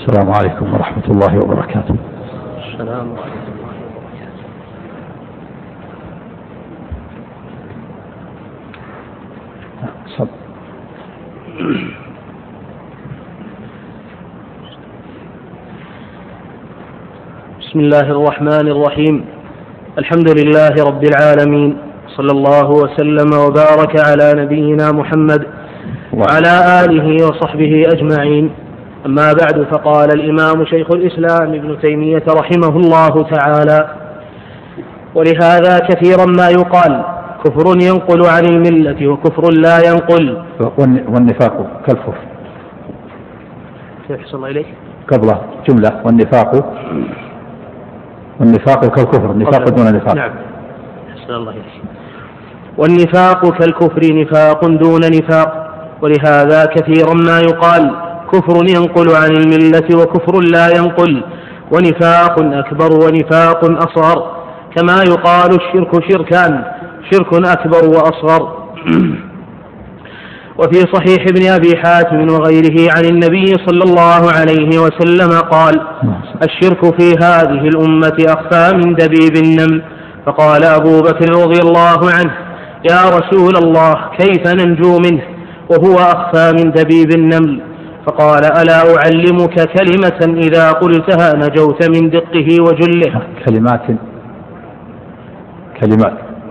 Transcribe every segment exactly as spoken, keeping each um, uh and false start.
السلام عليكم ورحمة الله وبركاته. السلام عليكم. بسم الله الرحمن الرحيم. الحمد لله رب العالمين، صلى الله وسلم وبارك على نبينا محمد وعلى آله وصحبه أجمعين. أما بعد، فقال الإمام شيخ الإسلام ابن تيمية رحمه الله تعالى: ولهذا كثيرا ما يقال كفر ينقل عن الملة وكفر لا ينقل. والنفاق كالكفر. كيف صلى إليك قبله جملة والنفاق والنفاق كالكفر، النفاق دون نفاق. نعم. حسن الله إليك. والنفاق كالكفر نفاق دون نفاق. ولهذا كثيرا ما يقال كفر ينقل عن الملة وكفر لا ينقل، ونفاق أكبر ونفاق أصغر، كما يقال الشرك شركان، شرك أكبر وأصغر. وفي صحيح ابن أبي حاتم وغيره عن النبي صلى الله عليه وسلم قال: الشرك في هذه الأمة أخفى من دبيب النمل. فقال أبو بكر رضي الله عنه: يا رسول الله، كيف ننجو منه وهو أخفى من دبيب النمل؟ فقال: ألا أعلمك كلمة إذا قلتها نجوت من دقه وجله؟ كلمات كلمات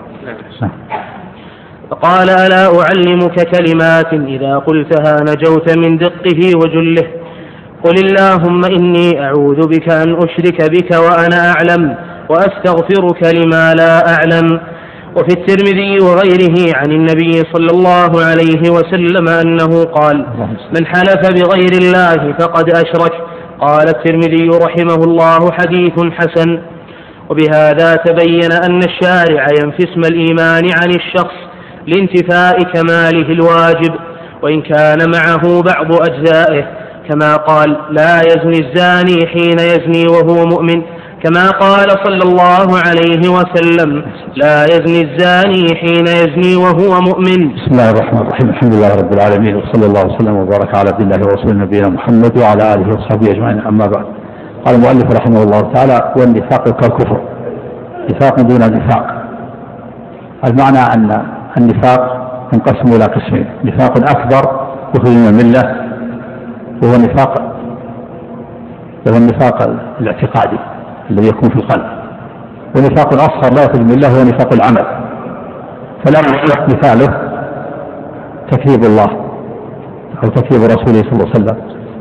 فقال: ألا أعلمك كلمات إذا قلتها نجوت من دقه وجله؟ قل اللهم إني أعوذ بك أن أشرك بك وأنا أعلم، وأستغفرك لما لا أعلم. وفي الترمذي وغيره عن النبي صلى الله عليه وسلم أنه قال: من حلف بغير الله فقد أشرك. قال الترمذي رحمه الله: حديث حسن. وبهذا تبين أن الشارع ينفي اسم الإيمان عن الشخص لانتفاء كماله الواجب، وإن كان معه بعض أجزائه، كما قال: لا يزني الزاني حين يزني وهو مؤمن، كما قال صلى الله عليه وسلم: لا يزني الزاني حين يزني وهو مؤمن. بسم الله الرحمن الرحيم. الحمد لله رب العالمين، وصلى الله وسلم وبارك على عبد الله ورسوله نبينا محمد وعلى آله وصحبه أجمعين. أما بعد، قال المؤلف رحمه الله تعالى: والنفاق كالكفر نفاق دون نفاق. المعنى أن النفاق ينقسم إلى قسمين: نفاق أكبر يخرج من الملة، وهو النفاق وهو النفاق الاعتقادي الذي يكون في القلب، ونفاق أصغر لا يخرج من الملة هو نفاق العمل. فلا مثاله تكذيب الله أو تكذيب رسوله صلى الله عليه وسلم،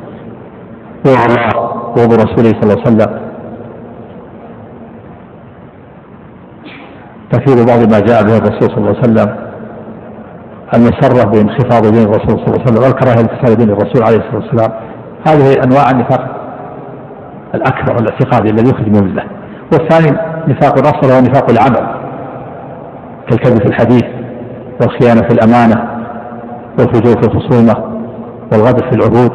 وبغض رسوله صلى الله عليه وسلم، تكذيب بعض ما جاء به الرسول صلى الله عليه وسلم، المسرة بانخفاض دين الرسول صلى الله عليه وسلم، والكراهية لانتصار دين الرسول عليه الصلاة والسلام. هذه أنواع النفاق الأكبر الاعتقادي الذي يخرج من الملة. والثاني نفاق الأصغر وهو نفاق العمل، كالكذب في الحديث، والخيانة في الأمانة، والفجور في الخصومة، والغدر في العهود.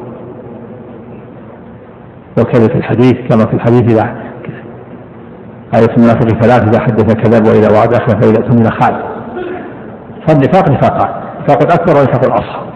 والكذب في الحديث كما في الحديث: إذا آية المنافق ثلاث: إذا حدث كذب، وإذا وعد أخلف، وإذا اؤتمن خان. فالنفاق نفاقان: نفاق الأكبر ونفاق الأصغر.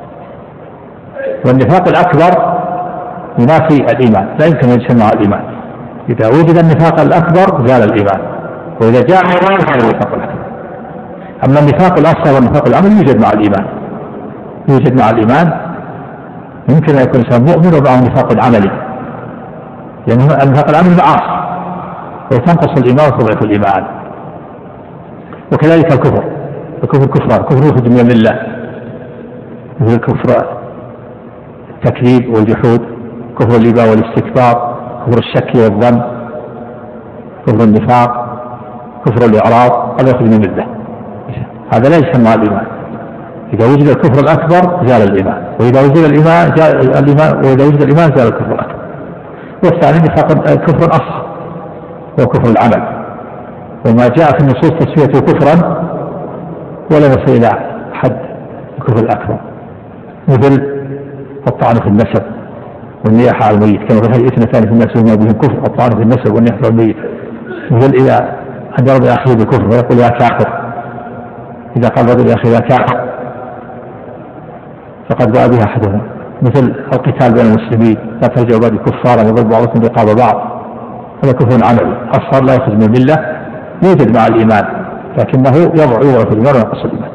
والنفاق الأكبر ينافي الإيمان، لا يمكن أن يجتمع الإيمان. إذا وجد النفاق الأكبر زال الإيمان، وإذا جاء الإيمان زال النفاق الأكبر. أما النفاق الأصغر والنفاق العمل يوجد مع الإيمان، يوجد مع الإيمان. يمكن أن يكون إنسان مؤمن ومعه نفاق عملي، لأن يعني النفاق العملي معاصي وتنقص الإيمان وتضعف الإيمان. وكذلك الكفر، الكفر كفران: كفر يخرج من الملة مثل كفر التكذيب والجحود، كفر الإباء والاستكبار، كفر الشك والظن، كفر النفاق، كفر الإعراض. هذا يخرج من الملة، هذا لا يسمى الإيمان. إذا وجد الكفر الأكبر زال الإيمان، وإذا وجد الإيمان زال الإيمان، وإذا وجد الإيمان زال الكفر الأكبر. والثاني نفاق الكفر الأصغر هو كفر العمل، وما جاء في النصوص تسميته كفرا ولا يصل إلى حد الكفر الأكبر، مثل الطعن في النسب والنياحة على الميت، كما في الحديث: اثنتان في النسب وما بهم كفر: الطعن في النسب والنياحة على الميت. مثل إذا أن يرضى أخيه بالكفر ويقول: يا كافر. إذا قال رجل: يا أخي يا كافر، فقد باء بها أحدهم مثل القتال بين المسلمين، لا ترجعوا بعد كفارا يضرب بعضكم رقاب بعض، هذا كفر عملي أصغر لا يخرج من الملة، يوجد مع الإيمان لكنه يضع يضع في الإيمان وينقص الإيمان.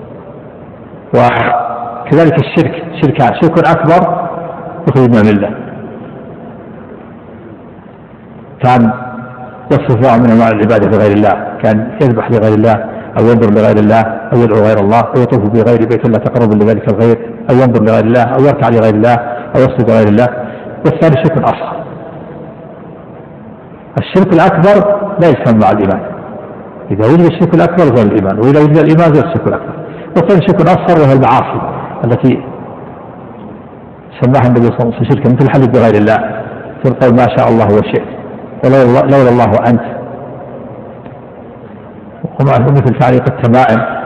وكذلك الشرك شركان، شرك أكبر يخرج من الملة، كان يصرف من أنواع العبادة لغير الله، كان يذبح لغير الله أو ينظر لغير الله أو يدعو غير الله أو يطوف بغير بيت الله تقرب لذلك الغير أو ينظر لغير الله أو يركع لغير الله أو يسجد لغير الله. والثاني شرك أصغر. الشرك الأكبر لا يسمى مع الإيمان، إذا وجد الشرك الأكبر زال الإيمان، وإذا وجد الإيمان زال الشرك الأكبر. والثاني شرك أصغر وهي المعاصي التي سماها النبي صلى الله عليه وسلم شركا، مثل الحلف بغير الله، مثل قول ما شاء الله وشئت ولولا الله أنت، ومثل تعليق التمائم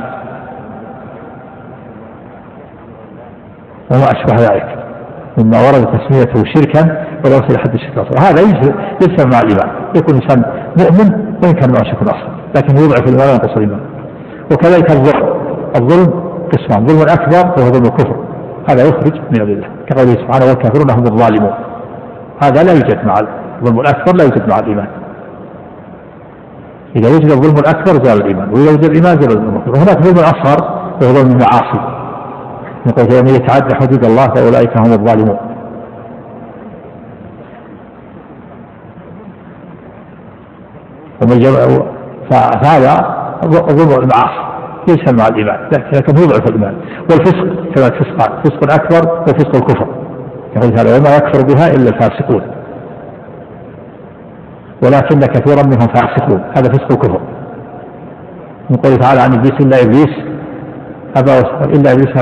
وما أشبه ذلك مما ورد تسميته شركا ولو وصل لحد الشرك الأصغر. هذا يجلس مع الإيمان، يكون إنسان مؤمن وإن كان معه شرك أصغر لكن يضعف الإيمان وينقص الإيمان. وكذلك الظلم، الظلم قسمان، ظلم أكبر وهو ظلم الكفر، هذا يخرج من الله كقوله سبحانه والكافرون هم الظالمون، هذا لا يوجد مع الظلم الأكبر، لا يوجد مع الإيمان. إذا وجد الظلم الأكبر زال الإيمان، وإذا وجد الإيمان زال الظلم الأكبر. وهناك ظلم أصغر وهو ظلم المعاصي، يقول من يتعدى حدود الله فأولئك هم الظالمون. فهذا ظلم المعاصي ليس مع الإيمان لكن يضعف الإيمان. والفسق كذلك فسقان، فسق أكبر وفسق الكفر، يقول تعالى وما يكفر بها إلا الفاسقون ولكن كثيرا منهم فاسقون، هذا فسق الكفر. يقول تعالى عن إبليس إلا إبليس أبى إلا إبليس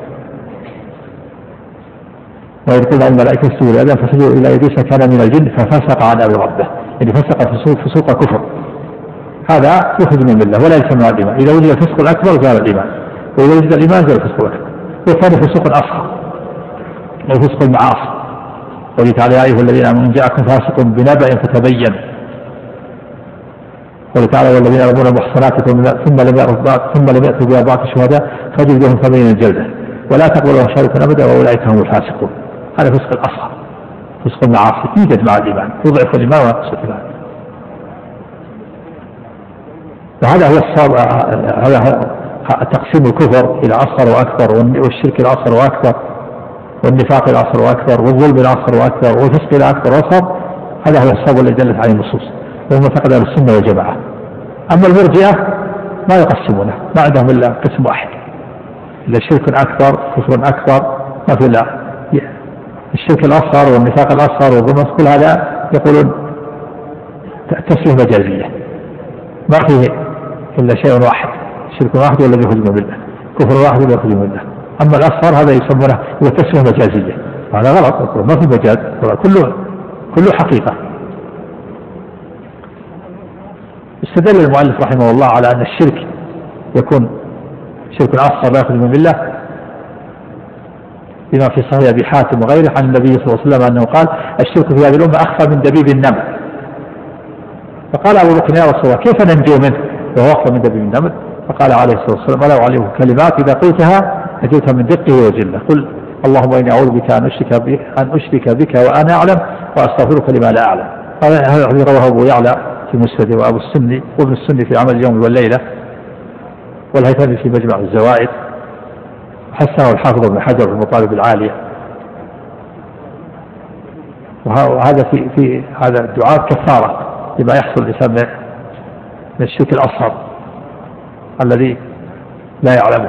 ويقول الملائكة اسجدوا لآدم فسجدوا إلا إبليس كان من الجن ففسق عن أمر ربه، يعني فسق فسوق فسوق كفر، هذا يخرج من الملة ولا يسمى الإيمان. إذا وجد الفسق الأكبر زال الإيمان، وإذا وجد الإيمان زال الفسق الأكبر. والثاني فسوق أصغر وهو فسق المعاصي، قال تعالى يا أيها الذين آمنوا إن جاءكم فاسق بنبأ فتبين، قال تعالى والذين يرمون المحصنات ثم لم يأتوا ثم لم يأتوا بأربعة شهداء فاجلدوهم ثمانين جلدة ولا تقبلوا شهادة أبدا وأولئك هم الفاسقون. هذا فسق الأصغر، فسق المعاصي يوجد مع الإيمان، يضعف الإيمان وينقص الإيمان. وهذا هو الصار، هذا تقسيم الكفر إلى أصغر وأكبر، والشرك الأصغر وأكبر، والنفاق الأصغر وأكبر، والظلم الأصغر وأكبر، والفسق الأكبر وأصغر. هذا هو الصواب الذي دلت عليه النصوص وهم معتقد أهل السنة والجماعة. أما المرجئة ما يقسمونه، ما عندهم إلا قسم واحد، إلا شرك أكبر كفر أكبر، ما في إلا الشرك الأصغر والنفاق الأصغر والظلم، كل هذا يقولون تسليم مجازية، ما فيه إلا شيء واحد، شرك واحد والذي يخرج من الملة، كفر واحد والذي يخرج من الملة. أما الأصغر هذا يسمونه هو تسليم مجازية، هذا غلط، ما في مجاز، كله كله حقيقة. استدل المؤلف رحمه الله على أن الشرك يكون شرك أصغر لا يخرج من الملة بما في صحيح أبي حاتم وغيره عن النبي صلى الله عليه وسلم أنه قال الشرك في هذه الأمة أخفى من دبيب النمل. فقال أبو بكر يا رسول الله كيف ننجو منه وهو أخفى من دبيب النمل؟ فقال عليه الصلاة والسلام ألا أعلمك كلمات إذا قلتها نجوت من دقه وجله، قل اللهم إني أعوذ بك أن أشرك بك, أن أشرك بك وأنا أعلم وأستغفرك لما لا أعلم. هذا الحديث رواه أبو يعلى في مسند وأبو السني وابن السني في عمل اليوم والليلة والهيثمي في مجمع الزوائد، حسنه الحافظ ابن حجر في المطالب العالية. وهذا في في هذا الدعاء كفارة لما يحصل الإنسان من الشرك الأصغر الذي لا يعلمه.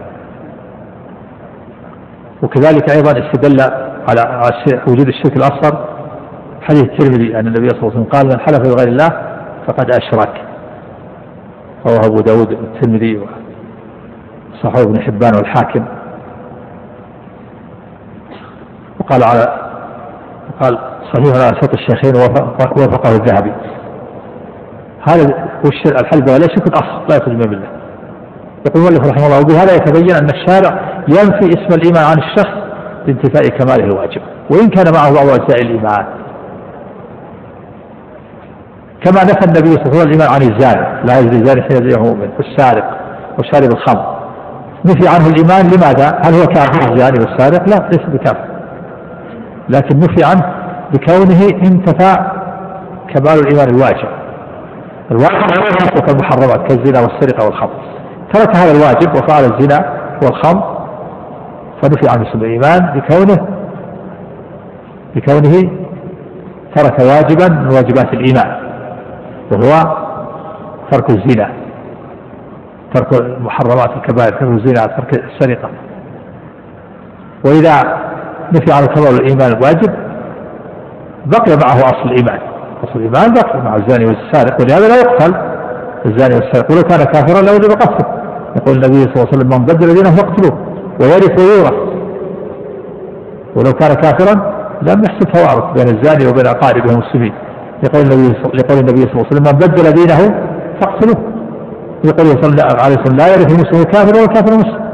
وكذلك أيضا استدل على وجود الشرك الأصغر حديث الترمذي أن النبي صلى الله عليه وسلم قال من حلف بغير الله فقد أشرك، رواه أبو داود والترمذي وصححه ابن حبان والحاكم. وقال على قال صحيح على شرط الشيخين ووافقه الذهبي. هذا الحلف بغير الله شرك أصغر لا يخرج من الملة. يقول المؤلف رحمه الله وبهذا يتبين أن الشارع ينفي اسم الإيمان عن الشخص لانتفاء كماله الواجب وإن كان معه بعض أجزاء الإيمان، كما نفى النبي صلى الله عليه وسلم الإيمان عن الزاني لا يزني الزاني حين يزني مؤمن والسارق وشارب الخمر، نفي عنه الإيمان. لماذا؟ هل هو كافر الزاني والسارق؟ لا، ليس بكافر، لكن نفي عنه بكونه انتفى كمال الإيمان الواجب. الواجب لا يترك المحرمات كالزنا والسرقة والخمر، ترك هذا الواجب وفعل الزنا والخمر فنفي عنه اسم الإيمان بكونه بكونه ترك واجبا من واجبات الإيمان، وهو ترك الزنا، ترك المحرمات الكبائر، ترك الزنا، ترك السرقة. وإذا نفي عنه كمال الإيمان الواجب بقي معه أصل الإيمان، أصل الإيمان بقي مع الزاني والسارق، ولهذا لا يقتل الزاني والسارق، ولو كان كافرا لوجب قتله. يقول النبي صلى الله عليه وسلم من بدل دينه فاقتلوه ويرث ويورث، ولو كان كافرا لم يحصل توارث بين الزاني وبين أقاربه المسلمين. يقول النبي يقول النبي صلى الله عليه وسلم من بدل دينه فاقتلوه، يقول صلى الله عليه وسلم لا يرث المسلم الكافر ولا الكافر المسلم.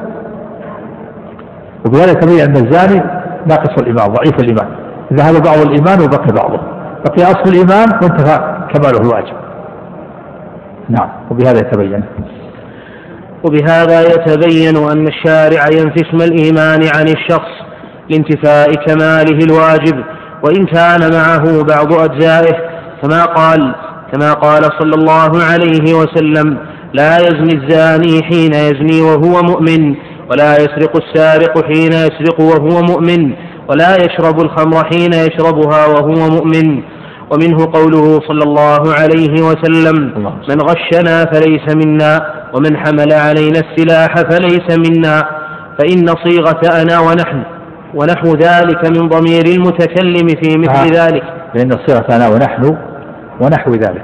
وبهذا تبين أن الزاني ناقص الإيمان ضعيف الإيمان، ذهب بعض الإيمان وبقي بعضه، بقي أصل الإيمان وانتهى كماله الواجب. نعم. وبهذا يتبين وبهذا يتبين أن الشارع ينفي اسم الإيمان عن الشخص لانتفاء كماله الواجب، وإن كان معه بعض أجزائه، كما قال كما قال صلى الله عليه وسلم لا يزني الزاني حين يزني وهو مؤمن، ولا يسرق السارق حين يسرق وهو مؤمن، ولا يشرب الخمر حين يشربها وهو مؤمن. ومنه قوله صلى الله عليه وسلم من غشنا فليس منا، ومن حمل علينا السلاح فليس منا. فإن صيغة أنا ونحن ونحو ذلك من ضمير المتكلم في مثل آه. ذلك، لأن صيغة أنا ونحن ونحو ذلك.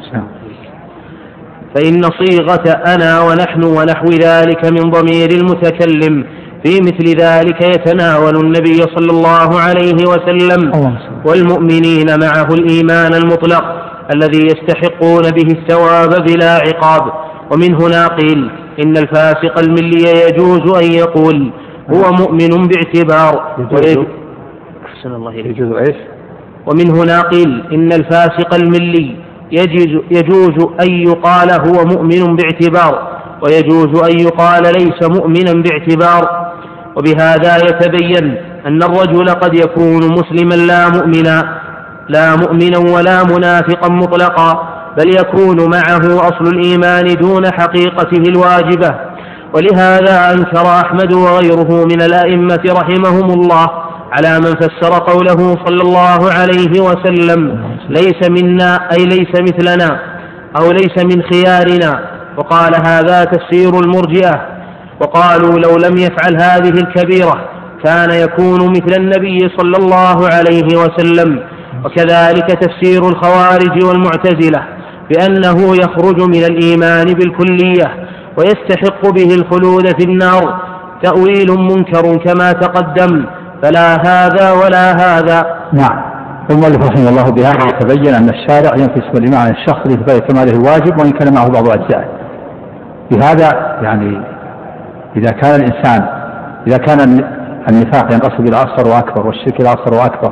فإن صيغة أنا ونحن ونحو ذلك من ضمير المتكلم في مثل ذلك يتناول النبي صلى الله عليه وسلم والمؤمنين معه الإيمان المطلق الذي يستحقون به الثواب بلا عقاب. ومن هنا قيل إن الفاسق الملي يجوز أن يقول هو مؤمن باعتبار يجوز, يجوز إيش؟ ومن هنا قيل إن الفاسق الملي يجوز, يجوز أن يقال هو مؤمن باعتبار، ويجوز أن يقال ليس مؤمنا باعتبار. وبهذا يتبين أن الرجل قد يكون مسلما لا مؤمنا لا مؤمنا ولا منافقا مطلقا، بل يكون معه أصل الإيمان دون حقيقته الواجبة. ولهذا أنكر أحمد وغيره من الأئمة رحمهم الله على من فسر قوله صلى الله عليه وسلم ليس منا أي ليس مثلنا أو ليس من خيارنا، وقال هذا تفسير المرجئة، وقالوا لو لم يفعل هذه الكبيرة كان يكون مثل النبي صلى الله عليه وسلم. وكذلك تفسير الخوارج والمعتزلة بأنه يخرج من الإيمان بالكلية ويستحق به الخلود في النار، تأويل منكر كما تقدم، فلا هذا ولا هذا. نعم. المؤلف رحمه الله بهذا يتبين أن الشارع ينفي اسم الإيمان عن الشخص لإثبات كماله الواجب وإن كان معه بعض أجزائه. بهذا يعني إذا كان الإنسان إذا كان النفاق ينقص إلى أصغر وأكبر، والشرك إلى أصغر وأكبر،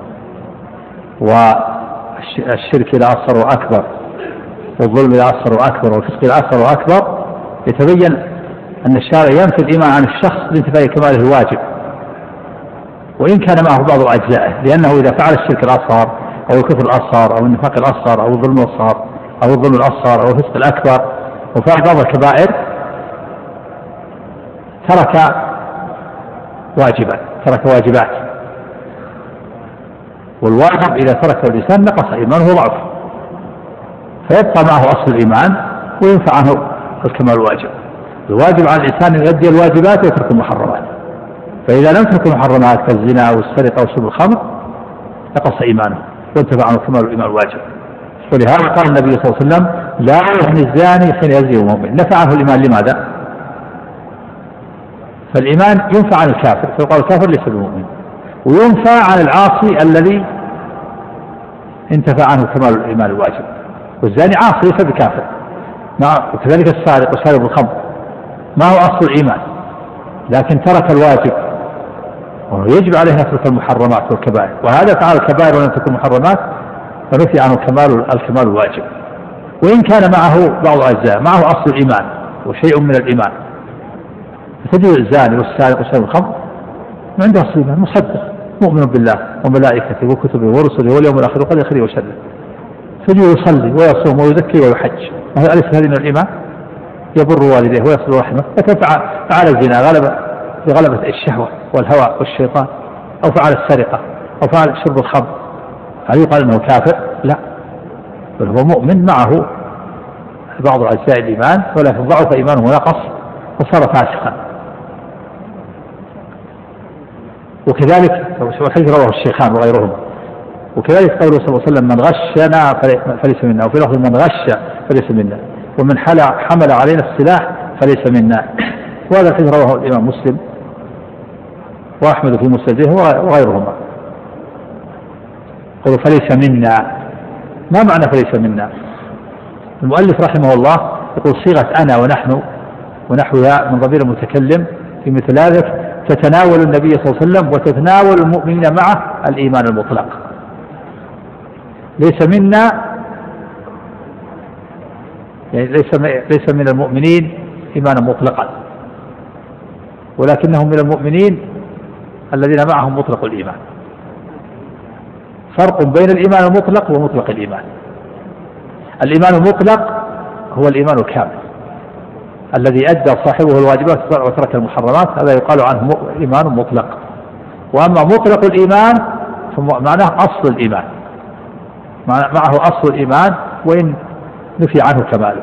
والشرك إلى أصغر وأكبر، والظلم إلى أصغر وأكبر، والفسق إلى أصغر وأكبر، يتبين أن الشارع ينفي الإيمان عن الشخص لانتفاء كماله الواجب وإن كان معه بعض أجزائه، لأنه إذا فعل الشرك الأصغر أو الكفر الأصغر أو النفاق الأصغر أو الظلم الأصغر أو الظلم الأصغر أو الفسق الأكبر وفعل بعض الكبائر ترك واجبا ترك واجبات، والواجب إذا ترك الإنسان نقص إيمانه وضعف، فيبقى معه أصل الإيمان وينفع عنه الكمال الواجب. الواجب على الإنسان أن يؤدي الواجبات ويترك المحرمات، فإذا لم تكن محرمات كالزنا والسرقة وشرب الخمر نقص إيمانه وانتفع عنه كمال الإيمان الواجب. ولهذا قال النبي صلى الله عليه وسلم لا يزني الزاني حين يزني وهو مؤمن. نفع عنه الإيمان لماذا؟ فالإيمان ينفع عن الكافر فيقال الكافر ليس بمؤمن، وينفع عن العاصي الذي انتفع عنه كمال الإيمان الواجب. والزاني عاصي ليس بكافر، وكذلك السارق وشارب الخمر ما هو أصل الإيمان لكن ترك الواجب، ويجب عليه أن يترك المحرمات والكبائر، وهذا فعل الكبائر ولم تكن محرمات فنفي عنه كمال الكمال الواجب. وإن كان معه بعض أجزاء معه أصل الإيمان وشيء من الإيمان، فتجد الزاني والسارق وشارب الخمر ما عنده أصل الإيمان مصدق مؤمن بالله وملائكته وكتبه ورسله واليوم الآخر وقدر خيره وشره، فيجي يصلي ويصوم ويزكي ويحج، أليس هذه من الإيمان؟ يبر والديه ويصل رحمه، لكن فعل الزنا غلب بغلبة الشهوة والهوى والشيطان، أو فعل السرقة أو فعل شرب الخمر، هل يقال أنه كافر؟ لا، بل هو مؤمن معه بعض أجزاء الإيمان، ولكن ضعف إيمانه ونقص وصار فاسقا. وكذلك والحديث رواه الشيخان وغيرهما. وكذلك قوله صلى الله عليه وسلم من غشنا فليس منا، وفي لفظ من غش فليس منا، ومن حمل علينا السلاح فليس منا. وهذا الحديث رواه الإمام مسلم وأحمد في مسنده وغيرهما. قالوا فليس منا، ما معنى فليس منا؟ المؤلف رحمه الله يقول صيغة أنا ونحن ونحوها من ضمير المتكلم في مثل هذا تتناول النبي صلى الله عليه وسلم وتتناول المؤمنين معه الإيمان المطلق. ليس منا يعني ليس ليس من المؤمنين إيمانا مطلقا، ولكنهم من المؤمنين الذين معهم مطلق الإيمان. فرق بين الإيمان المطلق ومطلق الإيمان. الإيمان المطلق هو الإيمان الكامل الذي أدى صاحبه الواجبات وترك المحرمات، هذا يقال عنه إيمان مطلق. وأما مطلق الإيمان فمعناه أصل الإيمان، معه أصل الإيمان وإن نفي عنه كماله.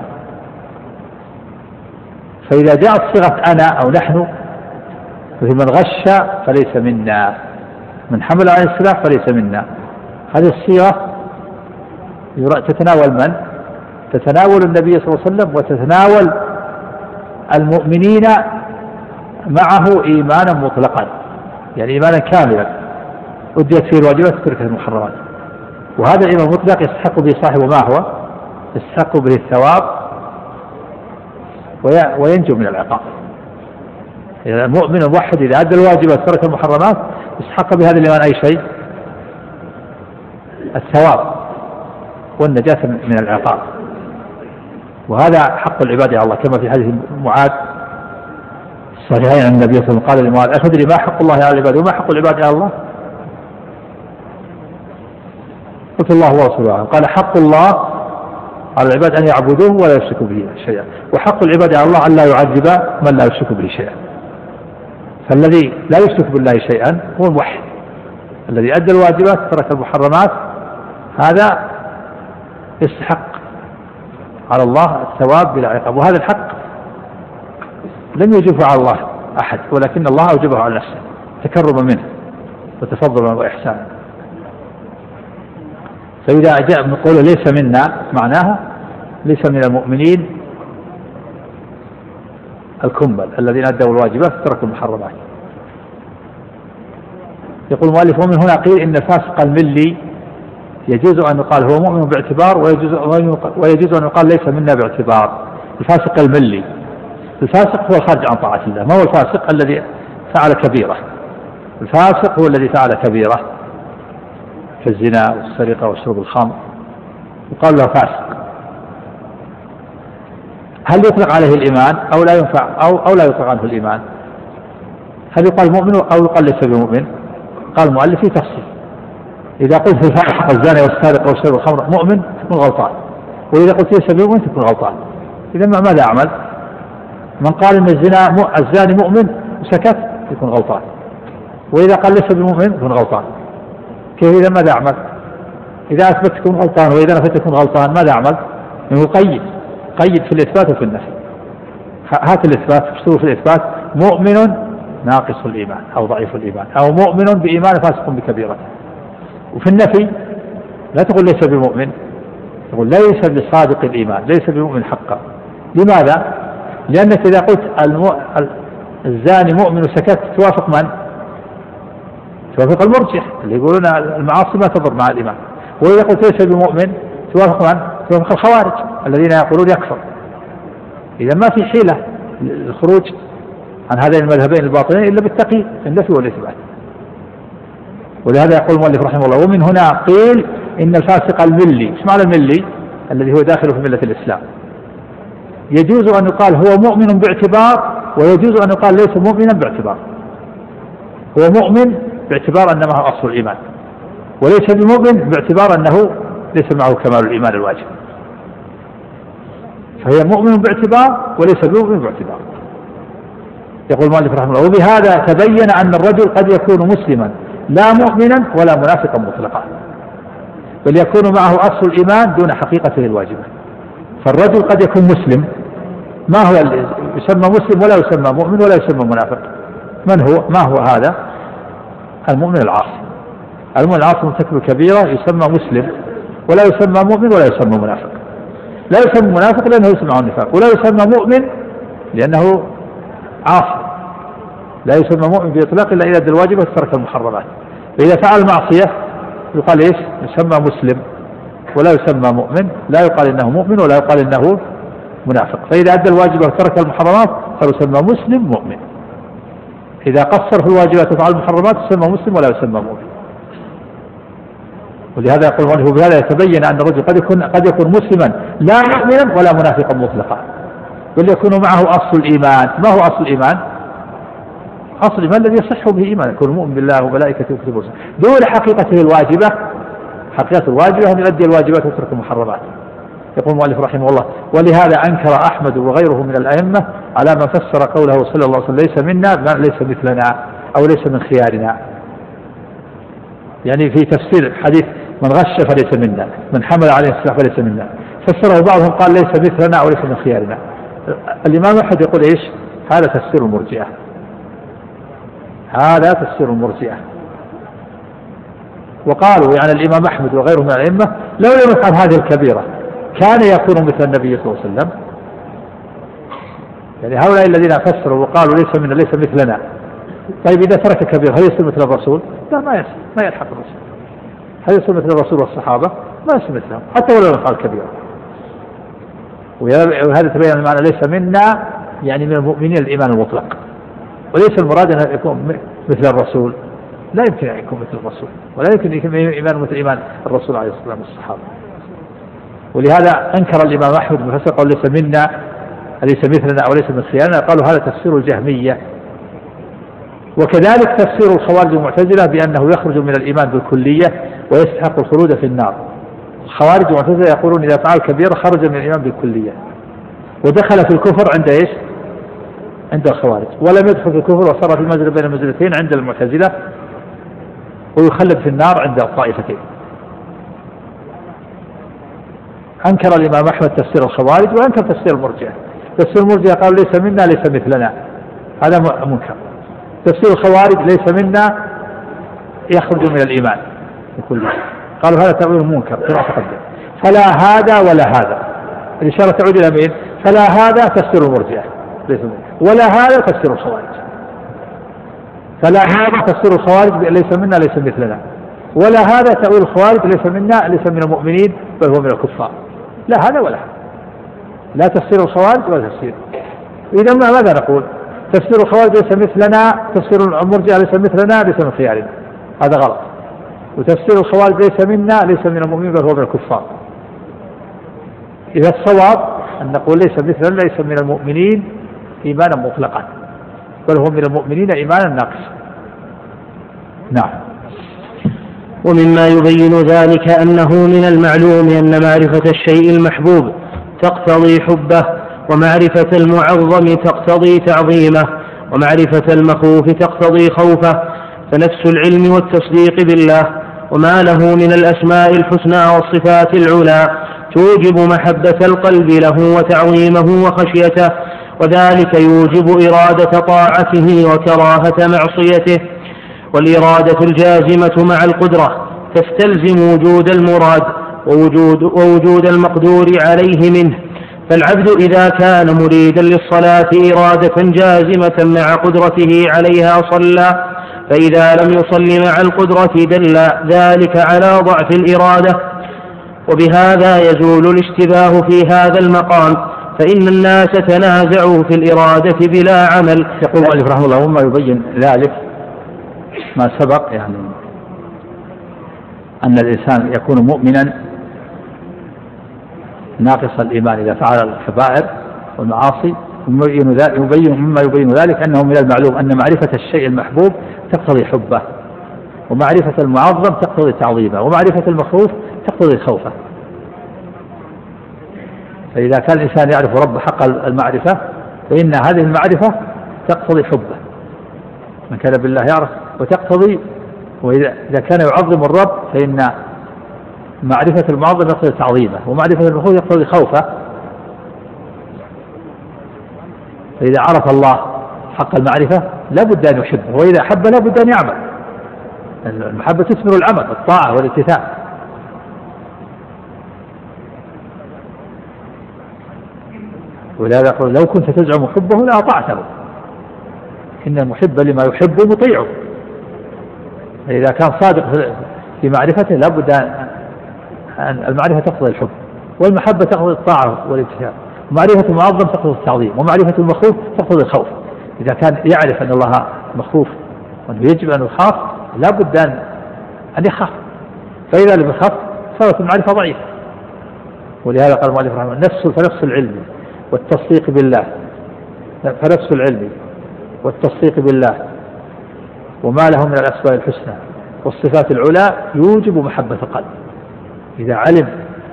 فإذا جاءت صيغة أنا أو نحن فمن غش فليس منا، من حمل على السلاح فليس منا. هذه الصيغة تتناول من؟ تتناول النبي صلى الله عليه وسلم وتتناول المؤمنين معه إيمانا مطلقا، يعني إيمانا كاملا أديت فيه الواجبات وتركت المحرمات. وهذا الإيمان المطلق يستحق به صاحبه ما هو؟ يستحق به الثواب وينجو من العقاب. يعني المؤمن الموحد إذا أدى الواجبات وترك المحرمات يستحق بهذا الإيمان أي شيء؟ الثواب والنجاة من العقاب. وهذا حق العباد على الله، كما في حديث معاذ الصحيحين عن النبي صلى الله عليه وسلم قال لمعاذ أتدري ما حق الله على العباد وما حق العباد على الله؟ قلت الله ورسوله. قال حق الله على العباد أن يعبدوه ولا يشركوا به شيئا، وحق العباد على الله أن لا يعذب من لا يشرك به شيئا. فالذي لا يشرك بالله شيئا هو الموحد الذي أدى الواجبات وترك المحرمات، هذا يستحق على الله الثواب بلا عقاب. وهذا الحق لم يجبه على الله أحد، ولكن الله أوجبه على نفسه تكرما منه وتفضلا وإحسانا. فإذا جاء من قوله ليس منا معناها ليس من المؤمنين الكمل الذين أدوا الواجبات وتركوا المحرمات. يقول المؤلف ومن هنا قيل إن الفاسق الملي يجوز أن يقال هو مؤمن باعتبار، ويجوز, ويجوز أن يقال ليس منا باعتبار. الفاسق الملي، الفاسق هو الخارج عن طاعة الله، ما هو الفاسق الذي فعل كبيرة. الفاسق هو الذي فعل كبيرة كالزنا والسرقة وشرب الخمر يقال له فاسق. هل يطلق عليه الإيمان أو لا ينفع أو, أو لا يطلق عنه الإيمان؟ هل يقال مؤمن أو يقال ليس بمؤمن؟ قال المؤلف في تفصيل. إذا قلت الفاسق الزاني والسارق وشرب الخمر مؤمن تكون غلطان، وإذا قلت ليس بمؤمن تكون غلطان. إذا ماذا أعمل؟ من قال إن الزنا الزاني مؤمن وسكت يكون غلطان، وإذا قال ليس بمؤمن يكون غلطان. كيف إذا ماذا أعمل؟ إذا أثبت تكون غلطان وإذا نفت تكون غلطان، ماذا أعمل؟ إنه قيد قيد في الإثبات وفي النفي. هات الإثبات اشتروا في الإثبات مؤمن ناقص الإيمان أو ضعيف الإيمان، أو مؤمن بإيمان فاسق بكبيرة. وفي النفي لا تقول ليس بمؤمن، تقول ليس بصادق الإيمان، ليس بمؤمن حقا. لماذا؟ لأنك إذا قلت الزاني مؤمن وسكت توافق من؟ توافق المرجح اللي يقولون المعاصي ما تضر مع الإيمان. وإذا قلت ليس بمؤمن توافق من؟ توافق الخوارج الذين يقولون يكفر. إذا ما في حيلة الخروج عن هذين المذهبين الباطلين إلا بالتقييد النفي والإثبات. ولهذا يقول المؤلف رحمه الله ومن هنا قيل إن الفاسق الملي. ايش معنى الملي؟ الذي هو داخل في ملة الإسلام. يجوز أن يقال هو مؤمن باعتبار، ويجوز أن يقال ليس مؤمنا باعتبار. هو مؤمن باعتبار أنه معه أصل الإيمان، وليس بمؤمن باعتبار أنه ليس معه كمال الإيمان الواجب. فهي مؤمن باعتبار وليس بمؤمن باعتبار. يقول المؤلف رحمه الله: وبهذا تبين أن الرجل قد يكون مسلما لا مؤمنا ولا منافقا مطلقا، بل يكون معه أصل الإيمان دون حقيقته الواجبة. فالرجل قد يكون مسلم، ما هو يسمى مسلم ولا يسمى مؤمن ولا يسمى منافق. من هو؟ ما هو هذا؟ المؤمن العاصي. المؤمن العاصي مرتكب الكبيرة يسمى مسلم ولا يسمى مؤمن ولا يسمى منافق. لا يسمى منافق لأنه يسمى النفاق، ولا يسمى مؤمن لأنه عاصي. لا يسمى مؤمن بإطلاق إلا إذا أدى الواجب وترك المحرمات. فإذا فعل معصية يقال إيش؟ يسمى مسلم ولا يسمى مؤمن، لا يقال إنه مؤمن ولا يقال إنه منافق. فإذا أدى الواجب وترك المحرمات فيسمى مسلم مؤمن. إذا قصر في الواجبات وفعل المحرمات يسمى مسلم ولا يسمى مؤمن. ولهذا يقول المؤلف: بهذا يتبين أن الرجل قد يكون قد يكون مسلما لا مؤمنا ولا منافقا مطلقا، بل يكون معه أصل الإيمان. ما هو أصل الإيمان؟ أصل الإيمان الذي يصح به إيمان، يكون مؤمن بالله وملائكته وكتبه ورسله دون حقيقته الواجبة. حقيقة الواجبة أن يؤدي الواجبات ويترك المحرمات. يقول المؤلف رحمه الله: ولهذا أنكر أحمد وغيره من الأئمة على من فسر قوله صلى الله عليه وسلم: ليس منا ليس مثلنا أو ليس من خيارنا. يعني في تفسير حديث من غش فليس منا، من حمل عليه السلاح فليس منا، فسره بعضهم قال ليس مثلنا أو ليس من خيارنا. الإمام أحمد يقول إيش؟ هذا تفسير المرجئة، هذا تفسير المرجئة. وقالوا يعني الإمام أحمد وغيره من الأئمة: لو لم يفعل هذه الكبيرة كان يكون مثل النبي صلى الله عليه وسلم. يعني هؤلاء الذين فسروا وقالوا ليس منا ليس مثلنا، طيب إذا ترك كبير هل يصير مثل الرسول؟ لا، ما يصير، ما يلحق الرسول. هل يصير مثل الرسول والصحابة؟ ما يصير مثلهم حتى ولو لم يفعل كبيرة. وهذا تبين المعنى ليس منا يعني من المؤمنين الإيمان المطلق، وليس المراد أن يكون مثل الرسول. لا يمكن أن يكون مثل الرسول، ولا يمكن أن يكون إيمان مثل إيمان الرسول عليه الصلاة والسلام والصحابة. ولهذا أنكر الإمام أحمد بفسر قال ليس منا ليس مثلنا أو ليس من خيارنا، قالوا هذا تفسير الجهمية. وكذلك تفسير الخوارج المعتزلة بأنه يخرج من الإيمان بالكلية ويستحق الخلود في النار. الخوارج المعتزلة يقولون إذا فعل كبيرة خرج من الإيمان بالكلية ودخل في الكفر عند إيش؟ عند الخوارج، ولم يدخل في الكفر وصار في منزلة بين المنزلتين عند المعتزلة، ويخلد في النار عند الطائفتين. أنكر الإمام أحمد تفسير الخوارج وأنكر تفسير المرجئة. تفسير المرجئة قالوا ليس منا ليس مثلنا، هذا منكر. تفسير الخوارج ليس منا يخرج من الإيمان بكله، قالوا هذا تأويل منكر كما تقدم. فلا هذا ولا هذا، الإشارة تعود إلى مين؟ فلا هذا تفسير المرجئة ليس منكر، ولا هذا تفسير الخوارج. فلا هذا تفسير الخوارج ليس منا ليس مثلنا، ولا هذا تأويل الخوارج ليس منا ليس من المؤمنين بل هو من الكفار. لا هذا ولا هذا، لا تفسير الخوارج ولا تفسير. إذا ماذا نقول؟ تفسير الخوارج ليس مثلنا، تفسير المرجئة ليس مثلنا ليس من خيارنا، هذا غلط. وتفسير الخوارج ليس منا ليس من المؤمنين بل هو من الكفار. إذا الصواب أن نقول ليس مثلنا ليس من المؤمنين إيمانا مطلقا بل هو من المؤمنين إيمانا ناقصا. نعم. ومما يبين ذلك أنه من المعلوم أن معرفة الشيء المحبوب تقتضي حبه، ومعرفة المعظم تقتضي تعظيمه، ومعرفة المخوف تقتضي خوفه. فنفس العلم والتصديق بالله وما له من الأسماء الحسنى والصفات العلى توجب محبة القلب له وتعظيمه وخشيته، وذلك يوجب إرادة طاعته وكراهة معصيته. والإرادة الجازمة مع القدرة تستلزم وجود المراد ووجود, ووجود المقدور عليه منه. فالعبد إذا كان مريدا للصلاة إرادة جازمة مع قدرته عليها صلى، فإذا لم يصل مع القدرة دل ذلك على ضعف الإرادة. وبهذا يزول الاشتباه في هذا المقام، فإن الناس تنازعوا في الإرادة بلا عمل. يقول المؤلف رحمه الله: وما يبين ذلك ما سبق، يعني أن الإنسان يكون مؤمنا ناقص الإيمان إذا فعل الكبائر والمعاصي. مما يبين ذلك أنه من المعلوم أن معرفة الشيء المحبوب تقتضي حبه، ومعرفة المعظم تقتضي تعظيمه، ومعرفة المخوف تقتضي خوفه. فإذا كان الإنسان يعرف رب حق المعرفة فإن هذه المعرفة تقتضي حبه، من كان بالله يعرف، وتقتضي، وإذا كان يعظم الرب فإن معرفة المعظم يقتضي تعظيمه، ومعرفة المخوف يقتضي خوفه. فإذا عرف الله حق المعرفة لا بد أن يحبه، وإذا أحب لا بد أن يعمل. المحبة تثمر العمل، الطاعة والامتثال. ولهذا يقول لو كنت تزعم حبه لأطعته، إن المحب لما يحب مطيعه. فإذا كان صادق في معرفته لا بد أن المعرفة تقتضي الحب، والمحبة تقتضي الطاعة والامتثال، ومعرفة المعظم تقتضي التعظيم، ومعرفة المخوف تقتضي الخوف. إذا كان يعرف أن الله مخوف وأنه يجب أن يخاف لا بد أن يخاف، فإذا لم يخاف صارت المعرفة ضعيفة. ولهذا قال المؤلف رحمه الله النفس فنفس العلم والتصديق بالله، فنفس العلم والتصديق بالله وما له من الأسماء الحسنى والصفات العلى يوجب محبة القلب. إذا علم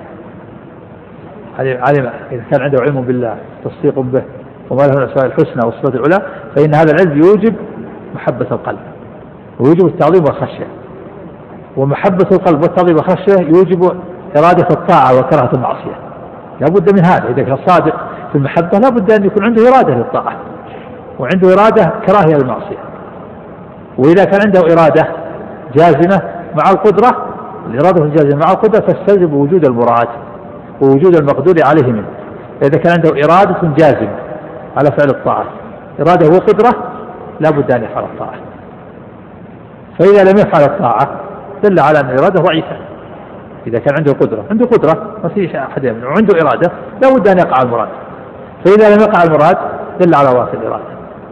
علم إذا كان عنده علم بالله تصديق به وما له من الأسماء الحسنى والصفات العلى فإن هذا العلم يوجب محبة القلب ويوجب التعظيم والخشية. ومحبة القلب والتعظيم والخشية يوجب إرادة الطاعة وكراهة المعصية. لا بد من هذا. إذا كان صادق في المحبة لا بد أن يكون عنده إرادة للطاعة وعنده إرادة كراهية للمعصية. وإذا كان عنده إرادة جازمة مع القدرة، الإرادة الجازمة مع القدرة تستلزم وجود المراد ووجود المقدور عليه منه. إذا كان عنده إرادة جازمة على فعل الطاعة، إرادة وقدرة، لا بد أن يفعل الطاعة. فإذا لم يفعل الطاعة دل على أن الإرادة ضعيفة. إذا كان عنده قدرة عنده قدرة ما فيش أحد يمنع، وعنده إرادة لا بد أن يقع المراد. فإذا لم يقع المراد دل على ضعف الإرادة.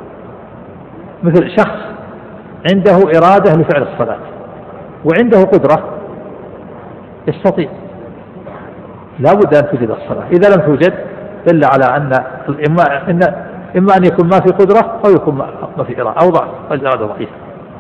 مثل شخص عنده إرادة لفعل الصلاة وعنده قدرة يستطيع، لا بد أن توجد الصلاة. إذا لم توجد دل على أن إما, إن إما أن يكون ما في قدرة أو يكون ما في إرادة أو ضعف، الإرادة ضعيفة.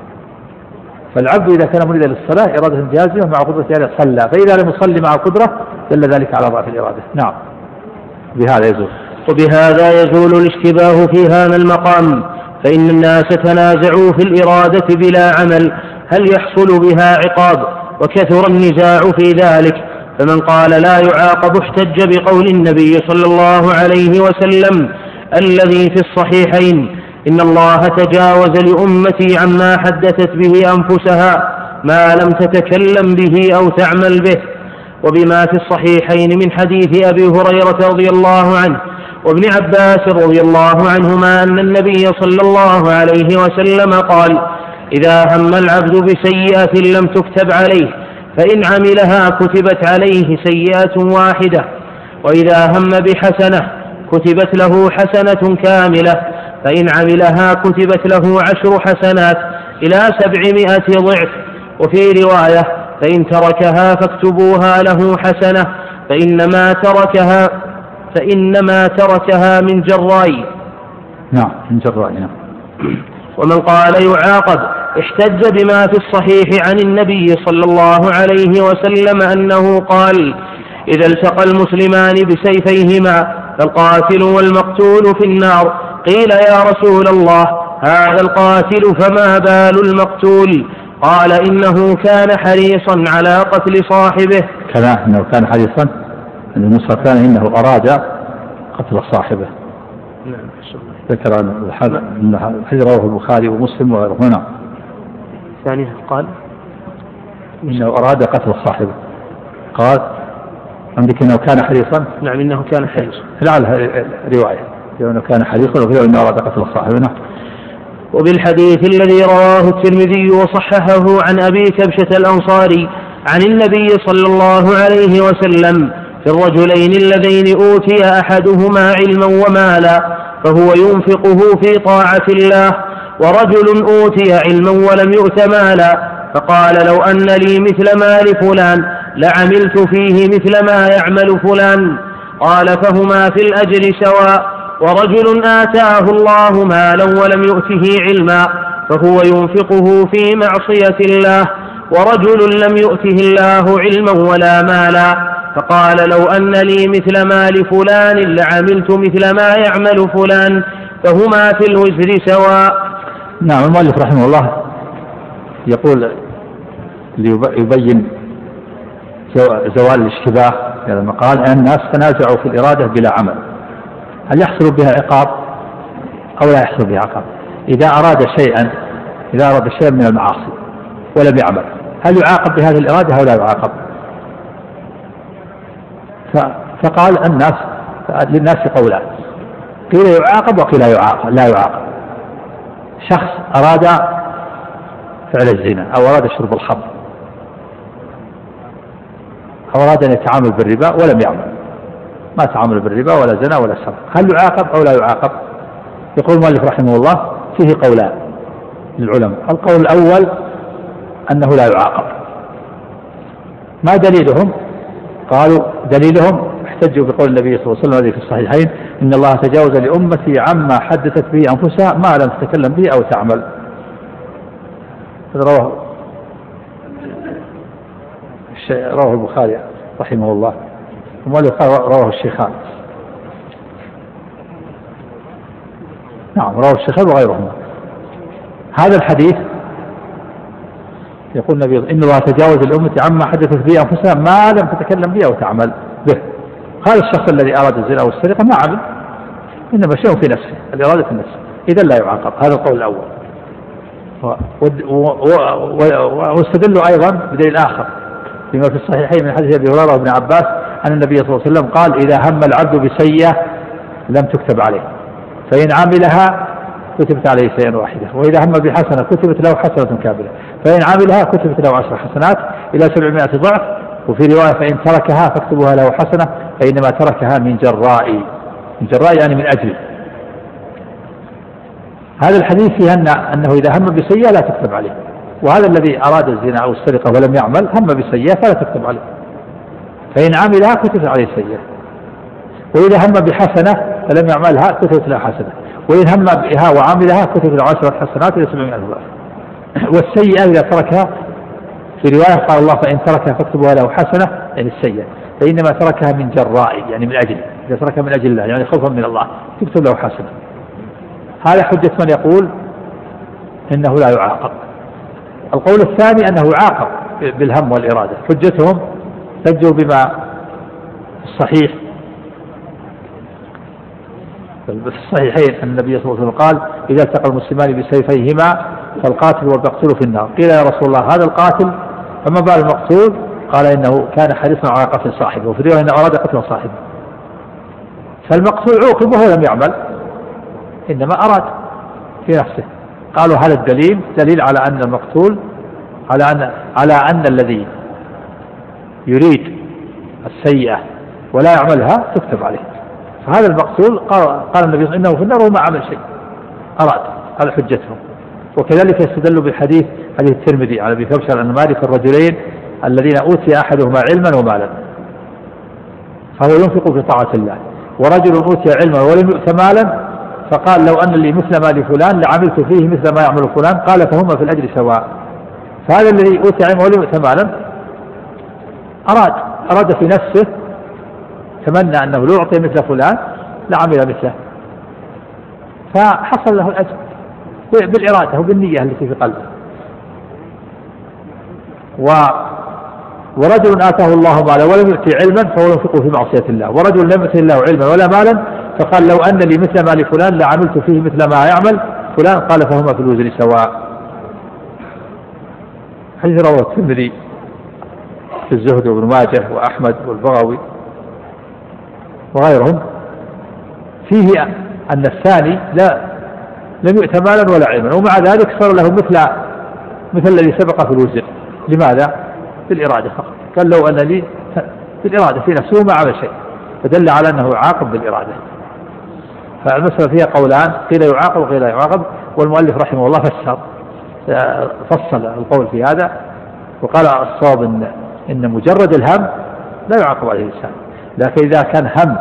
فالعبد إذا كان مريدا للصلاة إرادة جازمة مع قدرة يعني صلى، فإذا لم يصلي مع القدرة دل ذلك على ضعف الإرادة. نعم. بهذا يزول وبهذا يزول الاشتباه في هذا المقام، فإن الناس تنازعوا في الإرادة بلا عمل هل يحصل بها عقاب، وكثر النزاع في ذلك. فمن قال لا يعاقب احتج بقول النبي صلى الله عليه وسلم الذي في الصحيحين إن الله تجاوز لأمتي عما حدثت به أنفسها ما لم تتكلم به أو تعمل به. وبما في الصحيحين من حديث أبي هريرة رضي الله عنه وابن عباس رضي الله عنهما أن النبي صلى الله عليه وسلم قال إذا هم العبد بسيئة لم تكتب عليه فإن عملها كتبت عليه سيئة واحدة، وإذا هم بحسنة كتبت له حسنة كاملة، فإن عملها كتبت له عشر حسنات إلى سبعمائة ضعف. وفي رواية فإن تركها فاكتبوها له حسنة فإنما تركها فإنما تركها من جراء. نعم من جراء. نعم. ومن قال يعاقب احتج بما في الصحيح عن النبي صلى الله عليه وسلم أنه قال إذا التقى المسلمان بسيفيهما فالقاتل والمقتول في النار. قيل يا رسول الله هذا القاتل فما بال المقتول؟ قال إنه كان حريصا على قتل صاحبه. كان إنه كان حريصا النصر كان إنه أراد قتل صاحبه. نعم. ذكر الحديث رواه البخاري ومسلم وغيرهما. ثانيا قال إنه أراد قتل صاحبه. قال عندك إنه كان حريصا. نعم إنه كان حريصا. لعل رواية إنه كان حريصا وكذا إنه أراد قتل صاحبه. وبالحديث الذي رواه الترمذي وصححه عن أبي كبشة الأنصاري عن النبي صلى الله عليه وسلم في الرجلين اللذين أوتي أحدهما علما ومالا فهو ينفقه في طاعة الله، ورجل أوتي علما ولم يؤت مالا فقال لو أن لي مثل مال فلان لعملت فيه مثل ما يعمل فلان. قال فهما في الأجر سواء. ورجل آتاه الله مالا ولم يؤته علما فهو ينفقه في معصية الله. ورجل لم يؤته الله علما ولا مالا فقال لو أن لي مثل مال فلان لعملت مثل ما يعمل فلان فهما في الوزر سواء. نعم. المؤلف رحمه الله يقول ليبين زوال الاشتباه في هذا المقال أن الناس تنازعوا في الإرادة بلا عمل، هل يحصل بها عقاب أو لا يحصل بها عقاب؟ إذا أراد شيئا إذا أراد شيئا من المعاصي ولم يعمل هل يعاقب بهذه الإرادة أو لا يعاقب؟ فقال الناس للناس قولان، قيل يعاقب وقيل يعاقب لا يعاقب. شخص أراد فعل الزنا أو أراد شرب الخمر أو أراد أن يتعامل بالربا ولم يعمل، ما تعامل بالربا ولا زنا ولا سرق، هل يعاقب أو لا يعاقب؟ يقول المؤلف رحمه الله فيه قولان للعلماء. القول الأول أنه لا يعاقب. ما دليلهم؟ قالوا دليلهم احتجوا بقول النبي صلى الله عليه وسلم الذي في الصحيحين إن الله تجاوز لأمتي عما حدثت به أنفسها ما لم تتكلم به أو تعمل. رواه رواه البخاري رحمه الله رواه الشيخان. نعم رواه الشيخان وغيرهما. هذا الحديث يقول النبي إن الله تجاوز الأمة عما حدثت به أنفسها ما لم تتكلم به أو تعمل به. هذا الشخص الذي أراد الزنا أو السرقة ما عمل، إنما شيء في نفسه، الإرادة في نفسه، إذا لا يعاقب. هذا القول الأول. واستدلوا أيضا بدليل آخر فيما في الصحيحين من حديث أبي هريرة وابن عباس أن النبي صلى الله عليه وسلم قال إذا هم العبد بسيئة لم تكتب عليه فإن عملها كتبت عليه سيئة واحدة، وإذا هم بحسنة كتبت له حسنة كاملة، فإن عملها كتبت له عشر حسنات إلى سبعمائة ضعف. وفي رواية فإن تركها فاكتبوها له حسنة فإنما تركها من جراء، من جراء يعني من أجل. هذا الحديث فيه أن أنه إذا هم بسيئة لا تكتب عليه، وهذا الذي أراد الزنا أو السرقة ولم يعمل هم بسيئة فلا تكتب عليه، فإن عملها كتبت عليه سيئة، وإذا هم بحسنة فلم يعملها كتبت له حسنة، وإن هم بها وعملها كتبت له عشرة حسنات إلى سبعمائة ضعف. والسيئة إذا تركها في رواية قال الله فإن تركها فاكتبوها له حسنة يعني السيئة، فإنما تركها من جراء يعني من أجل، إذا تركها من أجل الله يعني خوفا من الله تكتب له حسنة. هذا حجة من يقول إنه لا يعاقب. القول الثاني أنه يعاقب بالهم والإرادة. حجتهم تجوا بما الصحيح في الصحيحين أن النبي صلى الله عليه وسلم قال إذا التقى المسلمان بسيفيهما فالقاتل والمقتول في النار. قيل يا رسول الله هذا القاتل فما بال المقتول؟ قال إنه كان حريصا على قتل صاحبه، وفي رواية إنه أراد قتل صاحبه. فالمقتول عوقب وهو لم يعمل إنما أراد في نفسه. قالوا هذا الدليل دليل على أن المقتول على أن على أن الذي يريد السيئة ولا يعملها تكتب عليه. فهذا المقتول قال, قال النبي إنه في النار وما عمل شيء، أراد. هذا حجتهم. وكذلك يستدل بالحديث حديث الترمذي على أبي كبشة أن مالك الرجلين الذين أوتي أحدهما علما ومالا فهو ينفق في طاعة الله، ورجل أوتي علما ولم يؤت مالا فقال لو أن لي مثل مال فلان لعملت فيه مثل ما يعمل فلان، قال فهما في الأجر سواء. فهذا الذي أوتي علما ولم يؤت مالا أراد أراد في نفسه، تمنى أنه لو أعطي مثل فلان لعمل مثله، فحصل له الأجر بالإرادة وبالنية التي في قلبه. و ورجل آتاه الله مالا ولم يؤتي علما فهو ينفقه في معصية الله، ورجل لم يؤتي الله علما ولا مالا فقال لو أن لي مثل مال فلان لعملت فيه مثل ما يعمل فلان، قال فهما في الوزر سواء. حديث رواه الترمذي في الزهد وابن ماجه وأحمد والبغوي وغيرهم فيه أن الثاني لا لم يؤت مالا ولا علما ومع ذلك صار له مثل مثل الذي سبق في الوزر. لماذا؟ بالإرادة فقط. قال لو أن لي بالإرادة في نفسه ما عمل شيء، فدل على أنه يعاقب بالإرادة. فالمسألة فيها قولان، قيل يعاقب وقيل يعاقب، والمؤلف رحمه الله فسر فصل القول في هذا وقال الصواب إن, إن مجرد الهم لا يعاقب عليه الإنسان، لكن إذا كان هم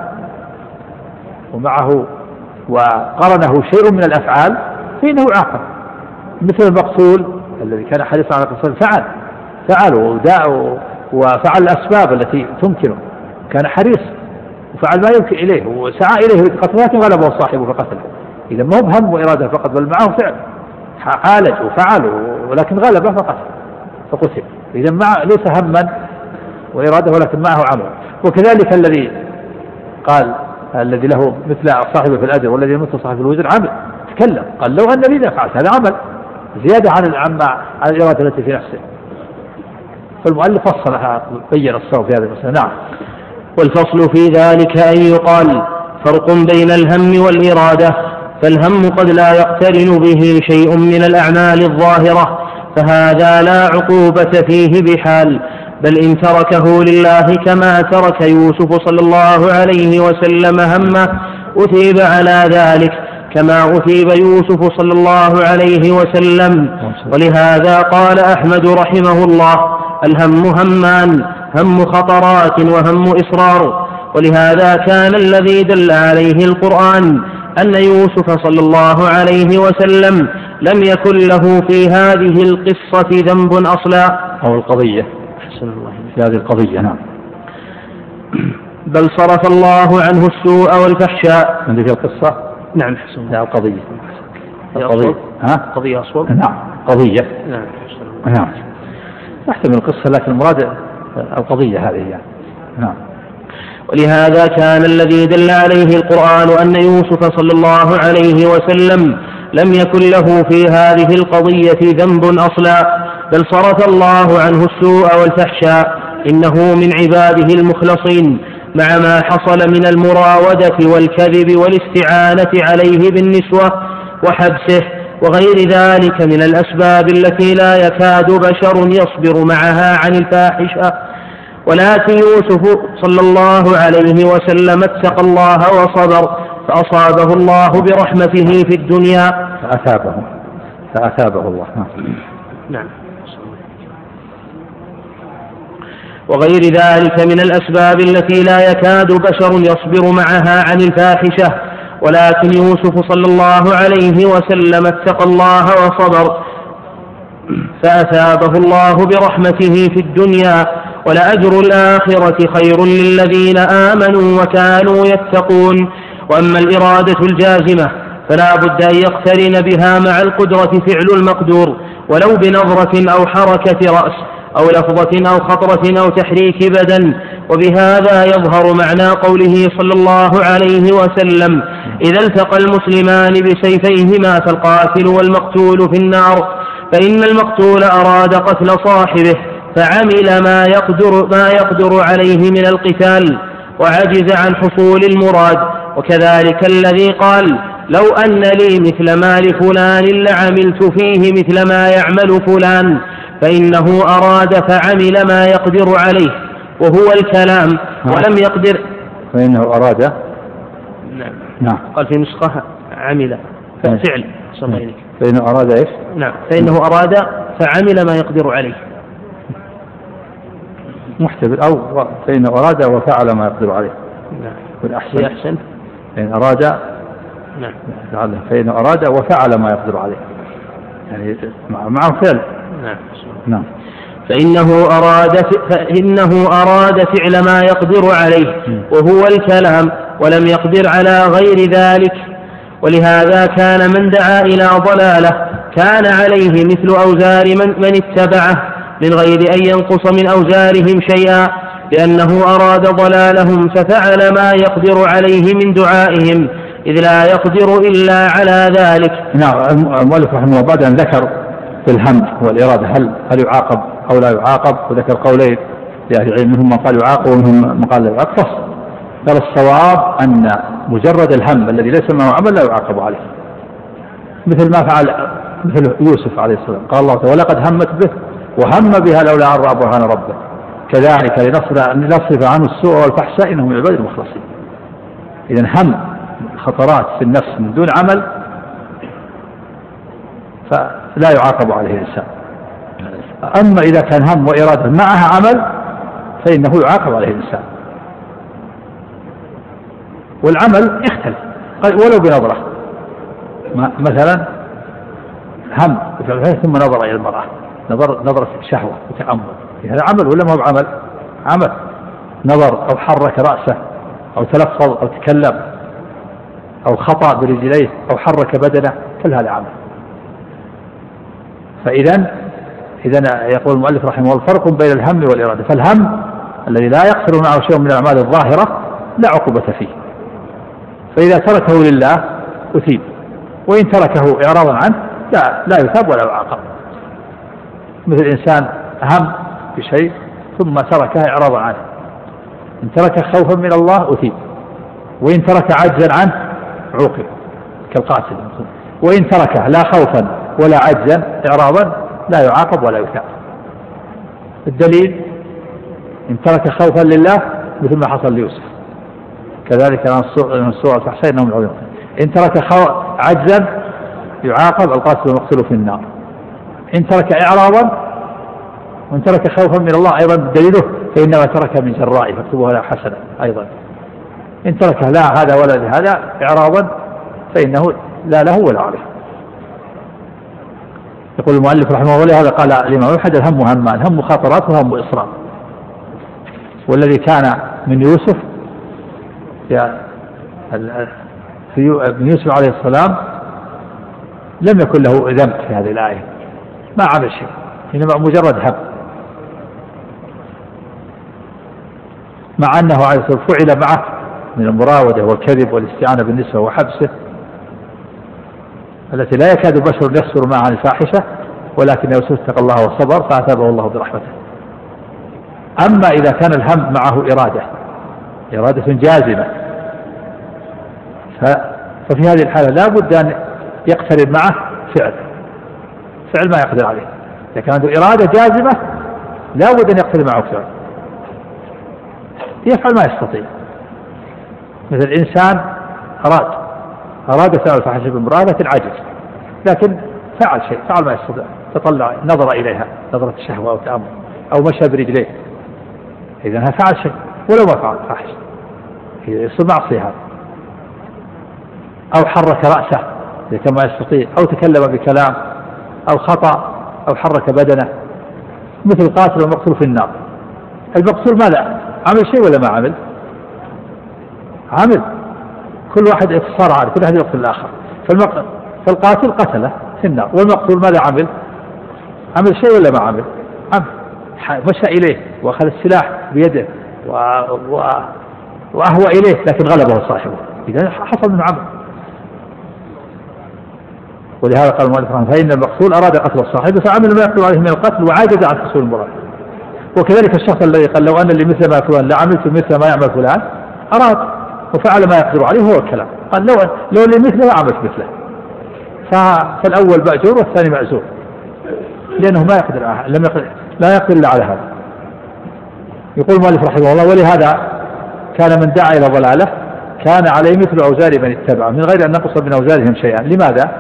ومعه وقرنه شيء من الأفعال فإنه يعاقب، مثل المقتول الذي كان حريصا على قتل فعل فعل وداع وفعل الأسباب التي تمكنه، كان حريص وفعل ما يمكن إليه وسعى إليه قتل، لكن غلبه صاحبه فقتله. إذا ما هو هم وإرادة فقط، بل معه فعل، عالج وفعل ولكن غلبه فقتل فقتل. إذا مع ليس هما وإرادة ولكن معه عمل. وكذلك الذي قال الذي له مثل صاحبه في الأجر والذي مثل صاحبه في الوزر عمل، تكلم قال لو أن بذا فعلت، هذا عمل زيادة عن عن الإرادة التي في نفسه. فالمؤلف فصلها بين الصواب في هذه المسألة. نعم. والفصل في ذلك أن يقال فرق بين الهم والإرادة، فالهم قد لا يقترن به شيء من الأعمال الظاهرة، فهذا لا عقوبة فيه بحال، بل إن تركه لله كما ترك يوسف صلى الله عليه وسلم همه أثيب على ذلك كما أثيب يوسف صلى الله عليه وسلم. ولهذا قال أحمد رحمه الله: الهم همان، هم خطرات وهم إصرار. ولهذا كان الذي دل عليه القرآن أن يوسف صلى الله عليه وسلم لم يكن له في هذه القصة ذنب أصلا، أو القضية في هذه القضية. نعم. بل صرف الله عنه السوء والفحشاء. عندك القصة؟ نعم. حسن. لا القضية. القضية. ها؟ قضية أصوب. نعم قضية. نعم. نعم. تحتمل القصة لكن المراد القضية هذه يعني. نعم. ولهذا كان الذي دل عليه القرآن أن يوسف صلى الله عليه وسلم لم يكن له في هذه القضية ذنب أصلا، بل صرف الله عنه السوء والفحشاء، إنه من عباده المخلصين، مع ما حصل من المراودة والكذب والاستعانة عليه بالنسوة وحبسه وغير ذلك من الأسباب التي لا يكاد بشر يصبر معها عن الفاحشة. ولكن يوسف صلى الله عليه وسلم اتقى الله وصبر، فأصابه الله برحمته في الدنيا فأثابه فأثابه الله. نعم. وغير ذلك من الأسباب التي لا يكاد بشر يصبر معها عن الفاحشة. ولكن يوسف صلى الله عليه وسلم اتقى الله وصبر، فأثابه الله برحمته في الدنيا، ولأجر الآخرة خير للذين آمنوا وكانوا يتقون. وأما الإرادة الجازمة فلا بد أن يقترن بها مع القدرة فعل المقدور، ولو بنظرة أو حركة رأس أو لفظة أو خطرة أو تحريك بدن. وبهذا يظهر معنى قوله صلى الله عليه وسلم: إذا التقى المسلمان بسيفيهما فالقاتل والمقتول في النار، فإن المقتول أراد قتل صاحبه فعمل ما يقدر, ما يقدر عليه من القتال وعجز عن حصول المراد. وكذلك الذي قال: لو أن لي مثل ما لفلان لعملت فيه مثل ما يعمل فلان، فإنه أراد فعمل ما يقدر عليه، وهو الكلام، ولم يقدر. فإنه أراد. نعم. نعم. قال في نسخة عمل فعل. نعم. فإنه أراد إيش؟ نعم. فإنه أراد فعمل ما يقدر عليه. محتمل. أو فإنه أراد وفعل ما يقدر عليه. نعم. والأحسن أحسن. فإن أراد. نعم. فإنه أراد وفعل ما يقدر عليه، يعني معه فعل. نعم. نعم. فإنه أراد فإنه أراد فعل ما يقدر عليه وهو الكلام، ولم يقدر على غير ذلك. ولهذا كان من دعا إلى ضلالة كان عليه مثل أوزار من, من اتبعه من غير أن ينقص من أوزارهم شيئا، لأنه أراد ضلالهم ففعل ما يقدر عليه من دعائهم، إذ لا يقدر إلا على ذلك. نعم. المؤلف رحمه الله بعد أن ذكر في الهم والإرادة هل هل يعاقب أو لا يعاقب، وذكر قولين لأهل العلم، منهم من قال يعاقب ومنهم من قال لا يعاقب. فصل قال الصواب أن مجرد الهم الذي ليس معه عمل لا يعاقب عليه، مثل ما فعل مثل يوسف عليه السلام. قال الله تعالى: ولقد همت به وهم بها لولا أن رأى برهان ربه، كذلك لنصرف عنه السوء والفحشاء إنه من عباد المخلصين. إذن هم خطرات في النفس من دون عمل فلا يعاقب عليه الإنسان. أما إذا كان هم وإرادة معها عمل فإنه يعاقب عليه الإنسان. والعمل يختلف ولو بنظرة. مثلا هم ثم نظر إلى المرأة نظر نظرة شهوة وتأمل، هذا عمل ولا ما هو عمل؟ عمل. نظر أو حرك رأسه أو تلفظ أو تكلم أو خطأ برجليه أو حرك بدنه، كل هذا عمل. فإذا إذا يقول المؤلف رحمه الله الفرق بين الهم والإرادة، فالهم الذي لا يقصر معه شيء من الأعمال الظاهرة لا عقوبة فيه، فإذا تركه لله أثيب، وإن تركه إعراضا عنه لا لا يثاب ولا يعاقب. مثل إنسان هم بشيء ثم تركه إعراضا عنه، إن ترك خوفا من الله أثيب، وإن ترك عجزا عنه عوقب كالقاتل، وإن تركه لا خوفا ولا عجزا إعراضا لا يعاقب ولا يثاب. الدليل إن ترك خوفا لله مثل ما حصل ليوسف، كذلك من السورة فحسين انهم العيون. إن ترك عجزا يعاقب القاتل والمقتول في النار. إن ترك إعراضا وإن ترك خوفا من الله أيضا دليله فإنما ترك من جرائه فاكتبوها له حسنة أيضا. إن ترك لا هذا ولا هذا إعراضا فإنه لا له ولا عليه. يقول المؤلف رحمه الله ولهذا قال الإمام أحد الهم همان، هم مخاطرات وهم إصرار. والذي كان من يوسف في ابن يوسف عليه السلام لم يكن له ذنب في هذه الآية، ما عمل شيء، إنما مجرد هم، مع أنه عليه السلام فعل معه من المراودة والكذب والاستعانة بالنسبة وحبسه التي لا يكاد بشر يصبر معها عن الفاحشة، ولكن يوسف اتقى الله وصبر فأثابه الله برحمته. أما إذا كان الهم معه إرادة إرادة جازمة ففي هذه الحالة لا بد أن يقترب معه فعل فعل ما يقدر عليه. إذا كان عنده إرادة جازمة لا بد أن يقترب معه فعل يفعل ما يستطيع. مثل إنسان أراد أراد فعل فحسب امرأة لكن عجز، لكن فعل شيء فعل ما يستطيع، تطلع نظر إليها نظرة شهوة أو تأمل أو مشى برجليه، إذا فعل شيء ولو ما فعل فاحش يصير معصية هذا. أو حرك رأسه كما يستطيع أو تكلم بكلام أو خطأ أو حرك بدنه، مثل القاتل والمقتول في النار. المقتول ماذا عمل شيء ولا ما عمل؟ عمل، كل واحد يتصارع عليه، كل واحد يقتل الآخر. فالقاتل قتله في النار، والمقتول ماذا عمل؟ عمل شيء ولا ما عمل؟ عمل، مشى إليه وأخذ السلاح بيده و... و... وأهوى إليه لكن غلبه صاحبه، إذا حصل من عمل. ولهذا قال المؤلف رحمه الله فإن المقتول أراد قتل الصاحب فعمل ما يقتل عليه من القتل وعاجز عن حصول المراد. وكذلك الشخص الذي قال لو أن لي مثل ما فلان لعملت مثل ما يعمل فلان، أراد وفعل ما يقدر عليه هو الكلام، قال لو لو لي مثله عملت مثله، فالأول مأجور والثاني معزور لأنه ما يقدر لم يقدر لا يقدر إلا على هذا. يقول المؤلف رحمه الله ولهذا كان من دعا إلى ضلاله كان عليه مثل أوزار من اتبعه من غير أن نقص من أوزارهم شيئا. لماذا؟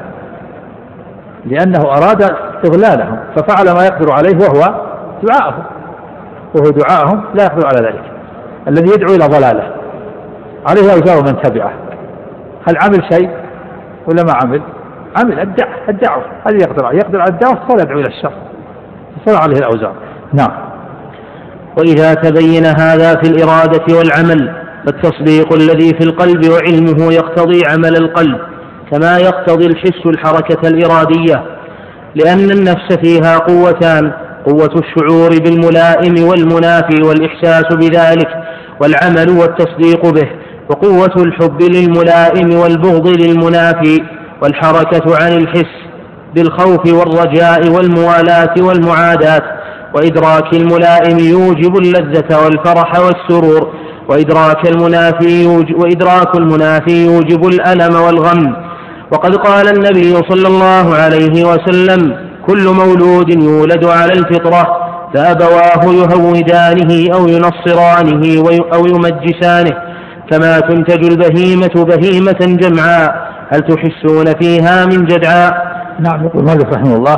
لأنه أراد إضلالهم ففعل ما يقدر عليه وهو دعاءهم، وهو دعاءهم لا يقدر على ذلك. الذي يدعو إلى ضلاله عليه أوزار من تبعه، هل عمل شيء ولا ما عمل؟ عمل الدعوة الدعوة هذه يقدر عليه، يقدر على الدعوة فلا يدعو إلى الشر فصار عليه الأوزار. نعم. وإذا تبين هذا في الإرادة والعمل فالتصديق الذي في القلب وعلمه يقتضي عمل القلب كما يقتضي الحس الحركة الإرادية، لأن النفس فيها قوتان، قوة الشعور بالملائم والمنافي والإحساس بذلك والعمل والتصديق به، وقوة الحب للملائم والبغض للمنافي، والحركة عن الحس بالخوف والرجاء والموالاة والمعاداة. وإدراك الملائم يوجب اللذة والفرح والسرور، وإدراك المنافي يوجب, وإدراك المنافي يوجب الألم والغم. وقد قال النبي صلى الله عليه وسلم كل مولود يولد على الفطرة فأبواه يهودانه أو ينصرانه أو يمجسانه كما تنتج البهيمة بهيمة جمعاء هل تحسون فيها من جدعاء. نعم. يقول مالك رحمه الله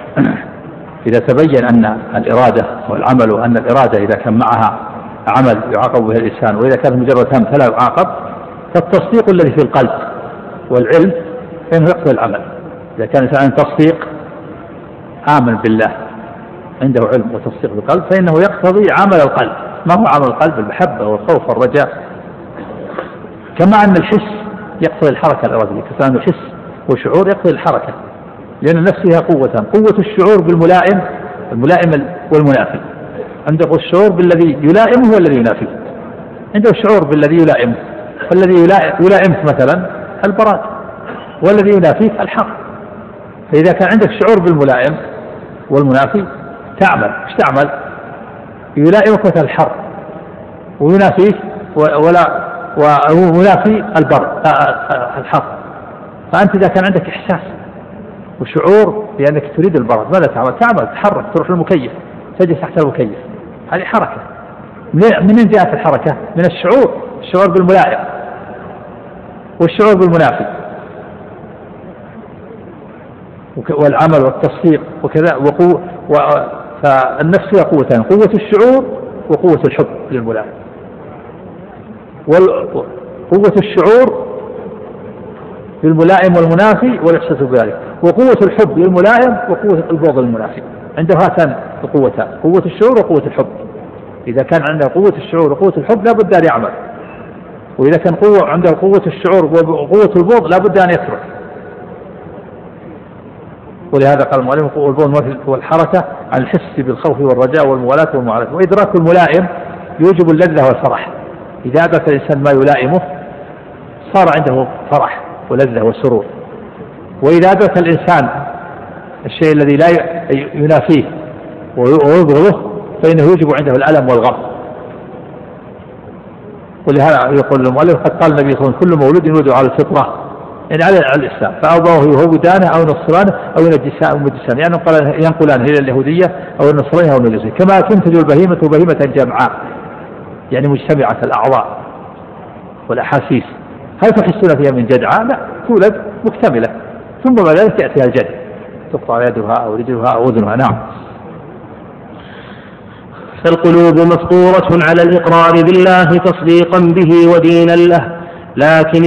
إذا تبين أن الإرادة والعمل وأن الإرادة إذا كان معها عمل يعاقب به الإنسان وإذا كان مجرد هم فلا يعاقب، فالتصديق الذي في القلب والعلم فإنه يقتضي العمل. إذا كان الإنسان تصديق آمن بالله عنده علم وتصديق بالقلب فإنه يقتضي عمل القلب. ما هو عمل القلب؟ المحبة والخوف والرجاء. كما أن الحس يقتضي الحركة الإرادية، كما أن الحس والشعور يقتضي الحركة، لأن النفس فيها قوتان: قوة الشعور بالملائم الملائم والمنافي. عنده الشعور بالذي يلائمه والذي ينافيه، عنده الشعور بالذي يلائمه، والذي يلائمك مثلا البراد، والذي ينافيك الحق. فإذا كان عندك شعور بالملائم والمنافي تعمل. ايش تعمل؟ يلائمك مثل الحر وينافيك ولا ومنافي البر الحر. فأنت إذا كان عندك إحساس وشعور بأنك تريد البرد ماذا تعمل؟ تعمل تحرك، تروح للمكيف، تجلس تحت المكيف. هذه حركة. من جهة الحركة من الشعور، الشعور بالملائم والشعور بالمنافي، والعمل والتصديق وكذا. وقوة فالنفس فيها قوتان: قوة الشعور وقوة الحب للملائم. وقوة الشعور بالملائم والمنافي والإحساس بذلك، وقوة الحب للملائم وقوة البغض للمنافي. عنده هاتان القوتان: قوة الشعور وقوة الحب. إذا كان عنده قوة الشعور وقوة الحب لا بد أن يعمل، وإذا كان قوة عنده قوة الشعور وقوة البغض لا بد أن يترك. ولهذا قال المؤلف: البغض والحركة عن الحس بالخوف والرجاء والموالاة والمعاداة. وإدراك الملائم يوجب اللذة والفرح. إذا أدرك الإنسان ما يلائمه صار عنده فرح ولذة وسرور. وإذا أدرك الإنسان الشيء الذي لا ينافيه ويبغضه فإنه يوجب عنده الألم والغم. ولهذا يقول المؤلف: قد قال النبي صلى الله عليه وسلم: كل مولود يولد على الفطرة، يعني على الإسلام، فأبواه يهودانه أو نصرانه أو يمجسانه، يعني ينقلانه إلى اليهودية أو النصرانية أو المجوسية. كما تنتج البهيمة بهيمة جمعاء، يعني مجتمعة الأعضاء والأحاسيس. هل تحسون فيها من جدعاء؟ لا، تولد مكتملة، ثم بعد ذلك تأتيها الجد، تقطع يدها أو رجلها أو أذنها. نعم. فالقلوب مفطورة على الإقرار بالله تصديقا به ودينا له، لكن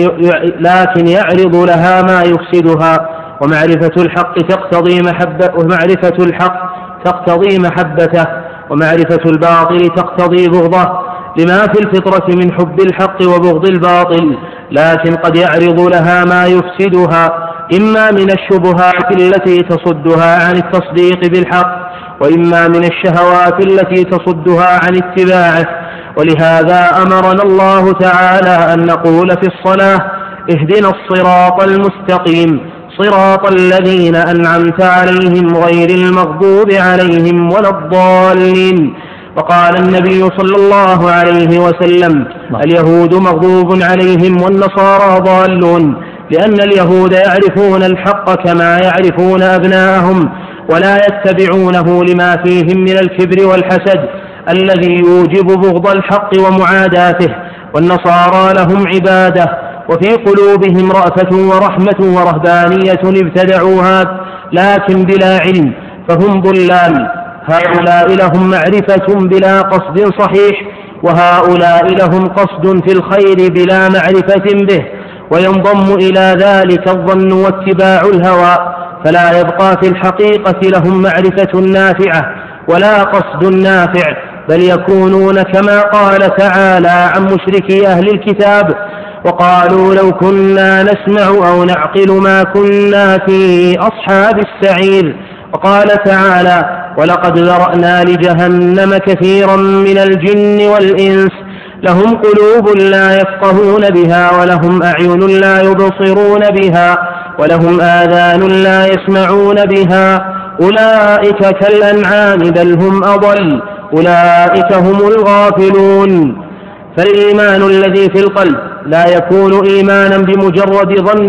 لكن يعرض لها ما يفسدها، ومعرفة الحق تقتضي محبة ومعرفة الحق تقتضي محبته، ومعرفة الباطل تقتضي بغضه، لما في الفطرة من حب الحق وبغض الباطل. لكن قد يعرض لها ما يفسدها، إما من الشبهات التي تصدها عن التصديق بالحق، وإما من الشهوات التي تصدها عن اتباعه. ولهذا أمرنا الله تعالى أن نقول في الصلاة: اهدنا الصراط المستقيم صراط الذين أنعمت عليهم غير المغضوب عليهم ولا الضالين. وقال النبي صلى الله عليه وسلم: اليهود مغضوب عليهم والنصارى ضالون، لأن اليهود يعرفون الحق كما يعرفون أبناءهم، ولا يتبعونه لما فيهم من الكبر والحسد الذي يوجب بغض الحق ومعاداته. والنصارى لهم عبادة، وفي قلوبهم رأفة ورحمة ورهبانية ابتدعوها لكن بلا علم، فهم ضلال. هؤلاء لهم معرفة بلا قصد صحيح، وهؤلاء لهم قصد في الخير بلا معرفة به، وينضم إلى ذلك الظن واتباع الهوى، فلا يبقى في الحقيقة لهم معرفة نافعة ولا قصد نافع، بل يكونون كما قال تعالى عن مشركي أهل الكتاب: وقالوا لو كنا نسمع أو نعقل ما كنا في أصحاب السعير. وقال تعالى: ولقد ذرأنا لجهنم كثيرا من الجن والإنس لهم قلوب لا يفقهون بها، ولهم أعين لا يبصرون بها، ولهم آذان لا يسمعون بها، أولئك كالأنعام بل هم أضل، أولئك هم الغافلون. فالإيمان الذي في القلب لا يكون إيمانا بمجرد ظن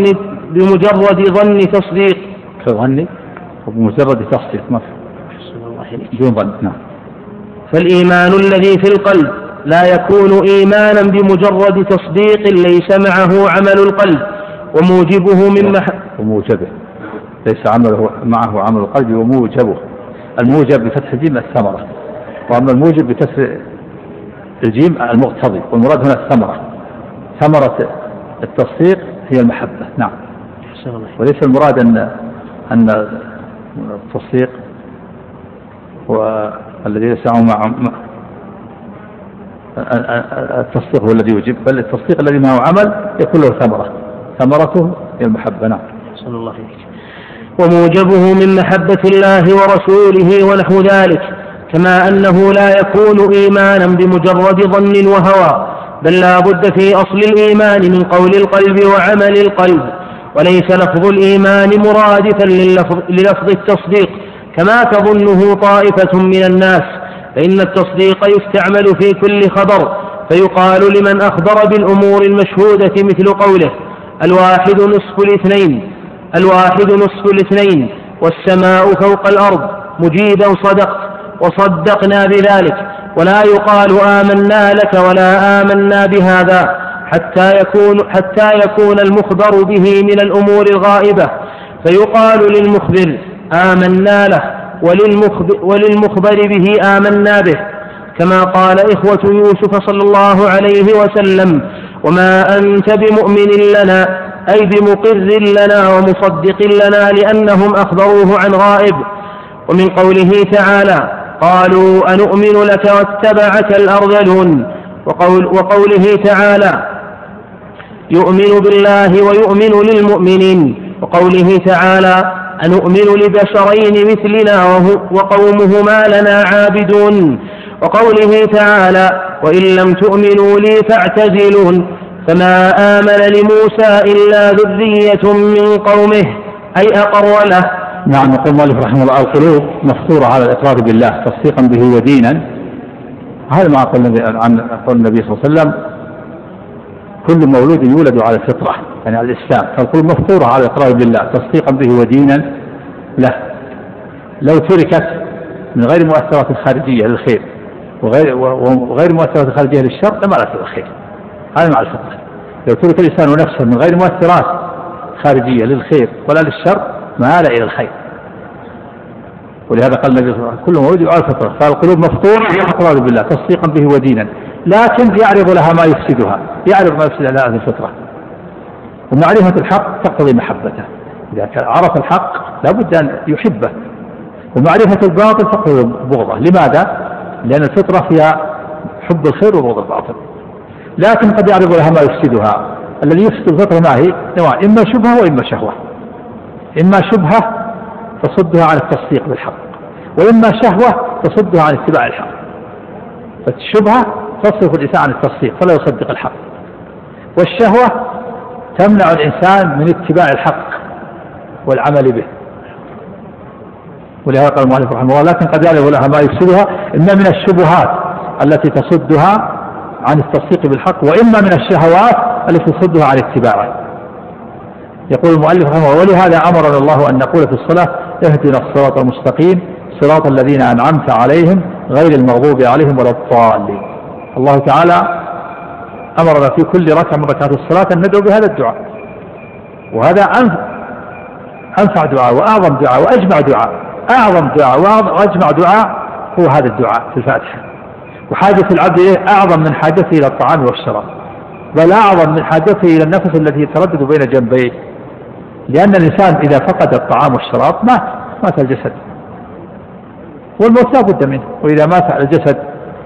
بمجرد ظن تصديق كظن وبمجرد تصديق بدون ظن. نعم. فالإيمان الذي في القلب لا يكون إيمانا بمجرد تصديق ليس معه عمل القلب وموجبه من مح... وموجبه ليس عمله معه عمل القلب وموجبه. الموجب بفتح الجيم الثمرة، وأما الموجب بكسر الجيم المقتضي، والمراد هنا الثمرة. ثمرة التصديق هي المحبة. نعم. وليس المراد أن أن التصديق والذي يسعون مع التصديق هو الذي يوجب، بل التصديق الذي معه عمل يكون له ثمرة، ثمرته هي المحبة. نعم. صلى الله عليه وسلم. وموجبه من محبة الله ورسوله ونحو ذلك، كما أنه لا يكون إيمانا بمجرد ظن وهوى، بل لا بد في أصل الإيمان من قول القلب وعمل القلب، وليس لفظ الإيمان مرادفا للفظ, للفظ التصديق كما تظنه طائفة من الناس، فإن التصديق يستعمل في كل خبر، فيقال لمن أخبر بالأمور المشهودة مثل قوله الواحد نصف الاثنين الواحد نصف الاثنين والسماء فوق الأرض مجيدا صدقت وصدقنا بذلك، ولا يقال آمنا لك ولا آمنا بهذا حتى يكون, حتى يكون المخبر به من الأمور الغائبة، فيقال للمخبر آمنا له وللمخبر, وللمخبر به آمنا به، كما قال إخوة يوسف صلى الله عليه وسلم وما أنت بمؤمن لنا، أي بمقر لنا ومصدق لنا، لأنهم أخبروه عن غائب. ومن قوله تعالى قالوا أنؤمن لك واتبعك الأرذلون، وقول وقوله تعالى يؤمن بالله ويؤمن للمؤمنين، وقوله تعالى أنؤمن لبشرين مثلنا وقومهما لنا عابدون، وقوله تعالى وإن لم تؤمنوا لي فاعتزلون، فما آمن لموسى إلا ذرية من قومه، أي أقر له. نعم. يقول المؤلف رحمه الله القلوب مفطورة على الإقرار بالله تصديقا به ودينا، هذا ما قال النبي صلى الله عليه وسلم كل مولود يولد على الفطرة يعني على الإسلام، فالقلوب مفطورة على الإقرار بالله تصديقا به ودينا له. لو تركت من غير مؤثرات خارجية للخير وغير, وغير مؤثرات خارجية للشر لما لا تكون خير، هذا مع الفطرة. لو ترك الإنسان نفسه من غير مؤثرات خارجية للخير ولا للشر مال إلى الخير، ولهذا قال النبي صلى الله عليه وسلم كل مولود على الفطرة، فالقلوب مفطورة على الإقرار بالله تصديقا به ودينا، لكن يعرض لها ما يفسدها، يعرض ما يفسد على هذه الفطرة. ومعرفة الحق تقتضي محبته، إذا عرف الحق لابد أن يحبه، ومعرفة الباطل تقتضي بغضه. لماذا؟ لأن الفطرة فيها حب الخير وبغض الباطل، لكن قد يعرض لها ما يفسدها. الذي يفسد الفطرة ما هي؟ نوعان، إما شبهة وإما شهوة. إما شبهة تصدها عن التصديق بالحق، وإما شهوة تصدها عن اتباع الحق. فالشبهة تصرف الإنسان عن التصديق فلا يصدق الحق، والشهوة تمنع الإنسان من اتباع الحق والعمل به. ولهذا قال المؤلف رحمه الله لكن قد يعرض لها ما يفسدها، إما من الشبهات التي تصدها عن التصديق بالحق، وإما من الشهوات التي تصدها عن اتباعه. يقول المؤلف رحمه الله ولهذا أمرنا الله أن نقول في الصلاة اهدنا الصراط المستقيم صراط الذين أنعمت عليهم غير المغضوب عليهم ولا الضالين. الله تعالى أمرنا في كل ركعة من ركعات الصلاة أن ندعو بهذا الدعاء، وهذا أنفع دعاء وأعظم دعاء وأجمع دعاء. أعظم دعاء وأجمع دعاء هو هذا الدعاء في الفاتحة. وحاجة العبد إيه؟ أعظم من حاجته إلى الطعام والشراب، بل أعظم من حاجته إلى النفس الذي يتردد بين جنبيه، لأن الإنسان إذا فقد الطعام والشراب مات مات الجسد، والموت لا بد منه، وإذا مات الجسد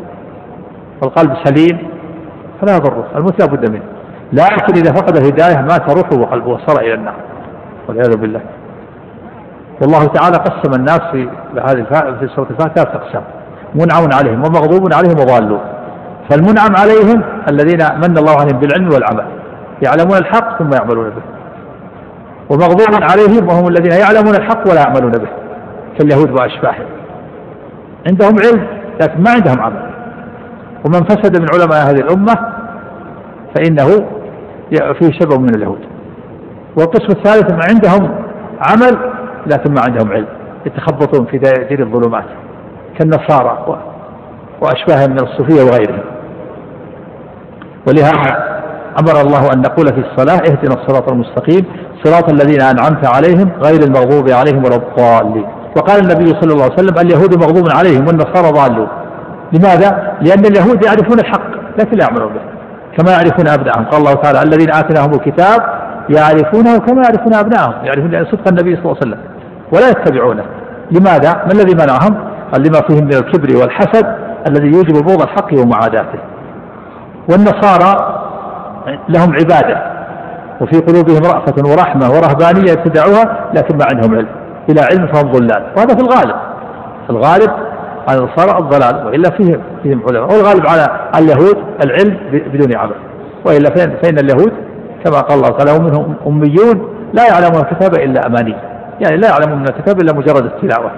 والقلب سليم فلا يضره، الموت لا بد منه. لكن إذا فقد الهداية مات روحه وقلبه وصار إلى النار والعياذ بالله. والله تعالى قسم الناس في هذه في سورة الفاتحة ثلاث أقسام: منعم عليهم ومغضوب عليهم وضالون. فالمنعم عليهم الذين من الله عليهم بالعلم والعمل، يعلمون الحق ثم يعملون به، ومغضوب عليهم وهم الذين يعلمون الحق ولا يعملون به، كاليهود وأشباههم، عندهم علم لكن ما عندهم عمل. ومن فسد من علماء هذه الأمة فإنه فيه شبه من اليهود. والقسم الثالث ما عندهم عمل لكن ما عندهم علم، يتخبطون في دير الظلمات كالنصارى وأشباههم من الصوفية وغيرهم. ولهذا أمر الله أن نقول في الصلاة اهدنا الصراط المستقيم صراط الذين أنعمت عليهم غير المغضوب عليهم ولا الضالين. وقال النبي صلى الله عليه وسلم اليهود مغضوب عليهم والنصارى ضالون. لماذا؟ لأن اليهود يعرفون الحق لكن لا يعملون به كما يعرفون أبنائهم. قال الله تعالى الذين آتيناهم الكتاب يعرفونه كما يعرفون أبنائهم، يعرفون صدق النبي صلى الله عليه وسلم ولا يتبعونه. لماذا؟ ما الذي منعهم؟ لما فيهم من الكبر والحسد الذي يوجب بغض الحق ومعاداته. والنصارى لهم عبادة وفي قلوبهم رأفة ورحمة ورهبانية ابتدعوها لكن ما عندهم علم، إلى علم فهم ضلال، وهذا في الغالب. في الغالب على النصارى الضلال، وإلا فيهم فيهم علماء، والغالب على اليهود العلم بدون عمل، وإلا فإن اليهود كما قال الله تعالى ومنهم أميون لا يعلمون الكتاب إلا أماني، يعني لا يعلمون من الكتاب إلا مجرد التلاوة.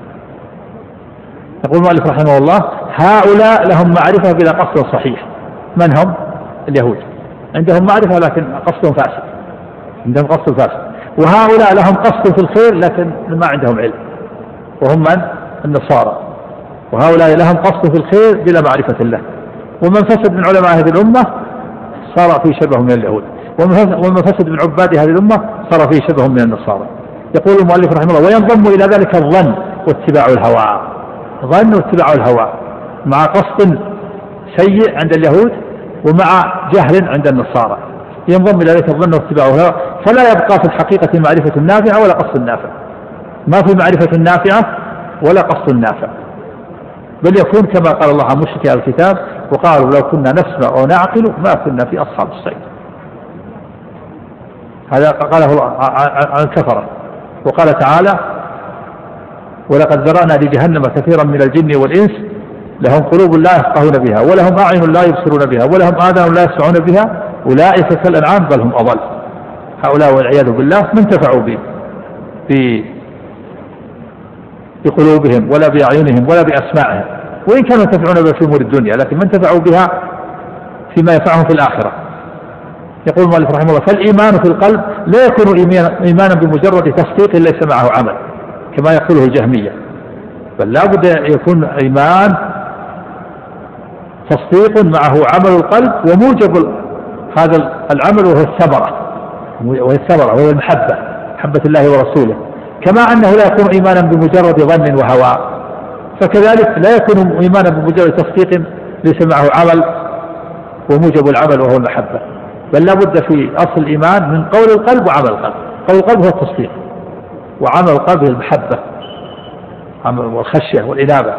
يقول المؤلف رحمه الله هؤلاء لهم معرفة بلا قصد صحيح. من هم؟ اليهود عندهم معرفة لكن قصدهم فاسد، عندهم قصد فاسد. وهؤلاء لهم قصد في الخير لكن ما عندهم علم، وهم من؟ النصارى. وهؤلاء لهم قصد في الخير بلا معرفة الله. ومن فسد من علماء هذه الأمة صار فيه شبه من اليهود، ومن فسد من عباد هذه الأمة صار فيه شبه من النصارى. يقول المؤلف رحمه الله وينضم إلى ذلك الظن واتباع الهوى. ظن واتباع الهوى مع قصد سيء عند اليهود ومع جهل عند النصارى، ينضم إلى ذلك الظن واتباع الهوى، فلا يبقى في الحقيقة معرفة النافع ولا قصد النافع. ما في معرفة النافعة ولا قصد النافع، بل يكون كما قال الله عن مشركي الكتاب وقالوا لو كنا نسمع ونعقل ما كنا في أصحاب السعير. هذا قاله الله عن الكفرة. وقال تعالى ولقد ذرأنا لجهنم كثيرا من الجن والإنس لهم قلوب لا يفقهون بها ولهم أعين لا يبصرون بها ولهم آذان لا يسمعون بها أولئك كالأنعام بل هم أضل. هؤلاء والعياذ بالله ما انتفعوا به بقلوبهم ولا بأعينهم ولا بأسماعهم، وإن كانوا ينتفعون بها في أمور الدنيا لكن ما انتفعوا بها فيما ينفعهم في الآخرة. يقول المؤلف رحمه الله فالإيمان في القلب لا يكون إيمانا بمجرد تصديق ليس معه عمل كما يقوله الجهمية، بل لا بد يكون إيمان تصديق معه عمل القلب وموجب هذا العمل وهو الثمرة، وهي الثمرة وهي المحبة، محبة الله ورسوله. كما أنه لا يكون إيمانا بمجرد ظن وهوى، فكذلك لا يكون إيمانا بمجرد تصديق ليس معه عمل وموجب العمل وهو المحبة، بل لا بد في أصل الإيمان من قول القلب وعمل القلب. قول القلب هو التصديق، وعمل القلب هي المحبة والخشية والإنابة.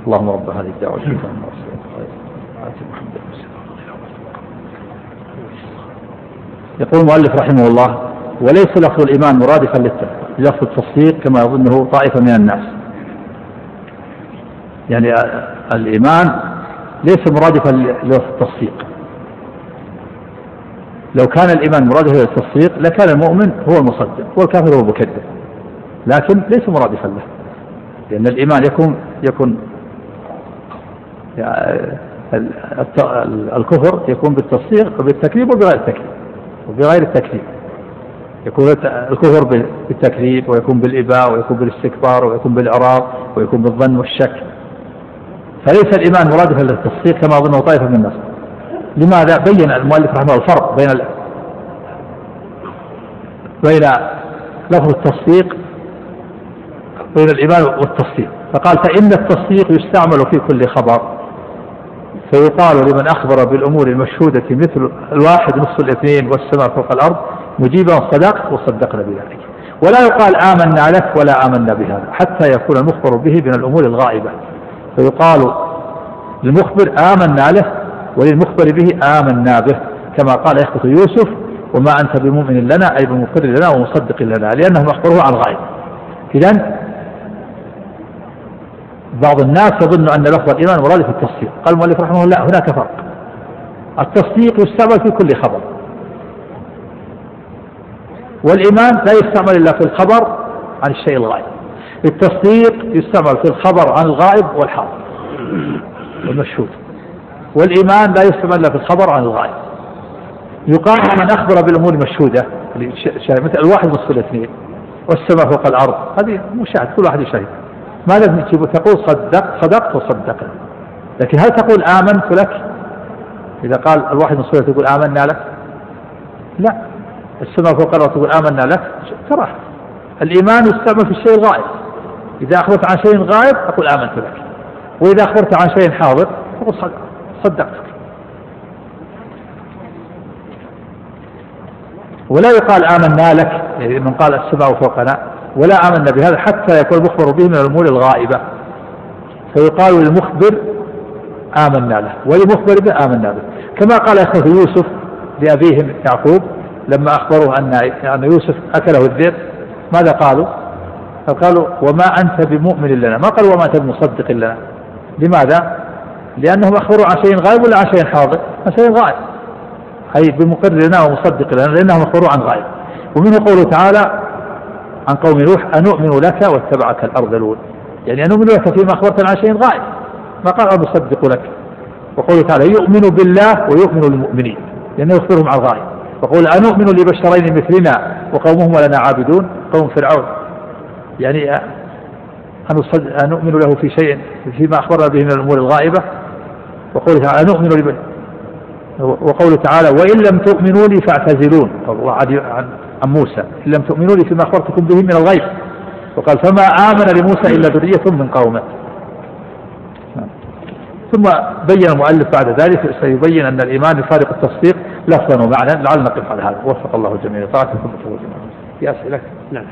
اللهم رب هذه الدعوة يقول المؤلف رحمه الله: وليس لفظ الإيمان مرادفا للفظ التصديق كما يظنه طائفة من الناس. يعني الإيمان ليس مرادفا للفظ التصديق. لو كان الإيمان مرادفا للتصديق لكان المؤمن هو المصدق والكافر هو المكذب، لكن ليس مرادفا له، لأن الإيمان يكون يكون الكفر يكون بالتصديق وبالتكذيب وبغير التكذيب وبغير التكذيب يكون الكفر بالتكذيب، ويكون بالإباء، ويكون بالاستكبار، ويكون بالإعراض، ويكون بالظن والشك. فليس الإيمان مرادفا للتصديق كما ظنه طائفة من الناس. لماذا؟ بين المؤلف رحمه الله الفرق بين بين لفظ التصديق بين الإيمان والتصديق، فقال: فإن التصديق يستعمل في كل خبر، فيقال لمن أخبر بالأمور المشهودة مثل الواحد نصف الاثنين والسماء فوق الأرض مجيبا صدقت وصدقنا بذلك، ولا يقال آمنا لك ولا آمنا بهذا حتى يكون المخبر به من الأمور الغائبة، فيقال للمخبر آمنا له وللمخبر به آمنا به، كما قال إخوة يوسف: وما أنت بمؤمن لنا أي بمقر لنا ومصدق لنا، لأنهم أخبروه عن غائب. إذن بعض الناس يظن أن لفظ الإيمان مراد في التصديق. قال المؤلف رحمه الله: هناك فرق. التصديق يستعمل في كل خبر، والإيمان لا يستعمل إلا في الخبر عن الشيء الغائب. التصديق يستعمل في الخبر عن الغائب والحاضر والمشهود، والإيمان لا يستعمل إلا في الخبر عن الغائب. يقال من أخبر بالأمور المشهودة مثل الواحد نصف الاثنين والسماء فوق الأرض، هذه مشاهد كل واحد يشاهد. ماذا تجيب؟ تقول صدق صدقت وصدقنا، لكن هل تقول آمنت لك؟ إذا قال الواحد نصف الاثنين تقول آمنا لك؟ لا. السماء فوق الأرض تقول آمنا لك؟ ترى الإيمان يستعمل في الشيء الغائب. إذا أخبرت عن شيء غائب أقول آمنت لك، وإذا أخبرت عن شيء حاضر أقول صدقتك. ولا يقال آمنا لك، يعني من قال السماء فوقنا، ولا آمنا بهذا حتى يكون المخبر به من الأمور الغائبة، فيقال للمخبر آمنا له وللمخبر به آمنا به، كما قال إخوة يوسف لأبيهم يعقوب لما أخبروه أن أن يوسف أكله الذئب، ماذا قالوا؟ فقالوا: وما أنت بمؤمن لنا، ما قالوا وما أنت بمصدق لنا. لماذا؟ لأنهم أخبروا عن شيء غائب ولا عن شيء حاضر؟ عن شيء غائب، أي بمقر لنا ومصدق لنا، لأنهم أخبروا عن غائب. ومنه قوله تعالى عن قوم نوح: أنؤمن لك واتبعك الأرذلون، يعني أنؤمن لك فيما أخبرت عن شيء غائب، ما قال أصدق لك. وقوله تعالى: يؤمن بالله ويؤمن للمؤمنين، لأنه يخبرهم عن الغائب. وقول: أنؤمن لبشرين مثلنا وقومهما لنا عابدون، قوم فرعون، يعني أنؤمن له في شيء فيما أخبرنا به من الأمور الغائبة. وقوله تعالى: أنؤمن لب... وقوله تعالى: وإن لم تؤمنوا لي فاعتزلون، الله عن موسى: إن لم تؤمنوا لي فيما أخبرتكم به من الغيب. وقال: فما آمن لموسى إلا ذرية من قومه. ثم بين المؤلف بعد ذلك سيبين أن الإيمان يفارق التصديق لفظا ومعنى. لعل نقف على هذا. وفق الله الجميع. طاعتكم في أسئلة؟ نعم.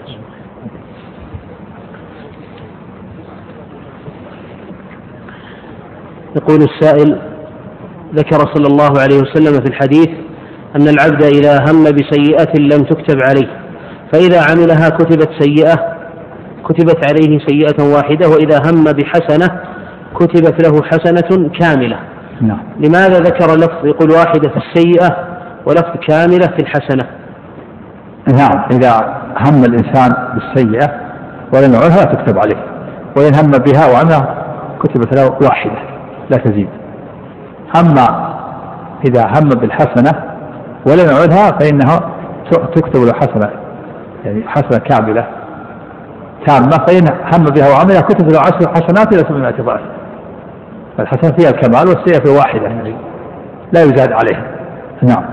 يقول السائل: ذكر صلى الله عليه وسلم في الحديث أن العبد إذا هم بسيئة لم تكتب عليه، فإذا عملها كتبت سيئة كتبت عليه سيئة واحدة، وإذا هم بحسنة كتبت له حسنة كاملة. نعم. لماذا ذكر لفظ يقول واحدة في السيئة ولفظ كاملة في الحسنة؟ نعم، إذا هم الإنسان بالسيئة ولم يعملها تكتب عليه، وإن هم بها وعملها كتبت له واحدة لا تزيد. هم إذا هم بالحسنة ولم يعملها فإنها تكتب له حسنة، يعني حسنة كاملة تامة، فإن هم بها وعملها كتب له عشر حسنات إلى سبعمائة ضعف. الحسنة فيها الكمال والسيئة في واحدة، يعني لا يزاد عليها. نعم.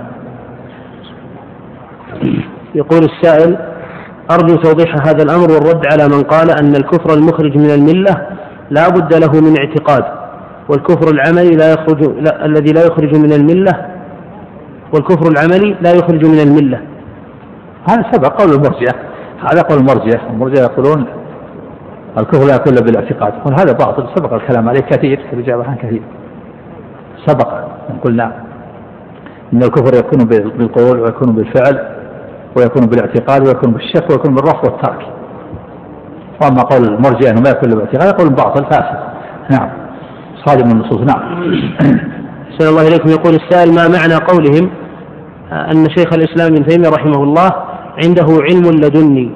يقول السائل: أرجو توضيح هذا الأمر والرد على من قال أن الكفر المخرج من الملة لا بد له من اعتقاد، والكفر العملي لا يخرج لا الذي لا يخرج من الملة والكفر العملي لا يخرج من الملة. هذا سبق قول المرجئة، هذا قول المرجئة. المرجئة يقولون الكفر لا يكون بالاعتقاد، يقول هذا باطل سبق الكلام عليه كثير في الإجابة عن كثير، سبق قلنا إن الكفر يكون بالقول ويكون بالفعل ويكون بالاعتقاد ويكون بالشك ويكون بالرفض والترك. وأما قول المرجئة أنه ما يكون بالاعتقاد يقول باطل فاسد. نعم صادم من النصوص. نعم. أحسن الله إليكم. يقول السائل: ما معنى قولهم أن شيخ الإسلام ابن تيمية رحمه الله عنده علم لدني؟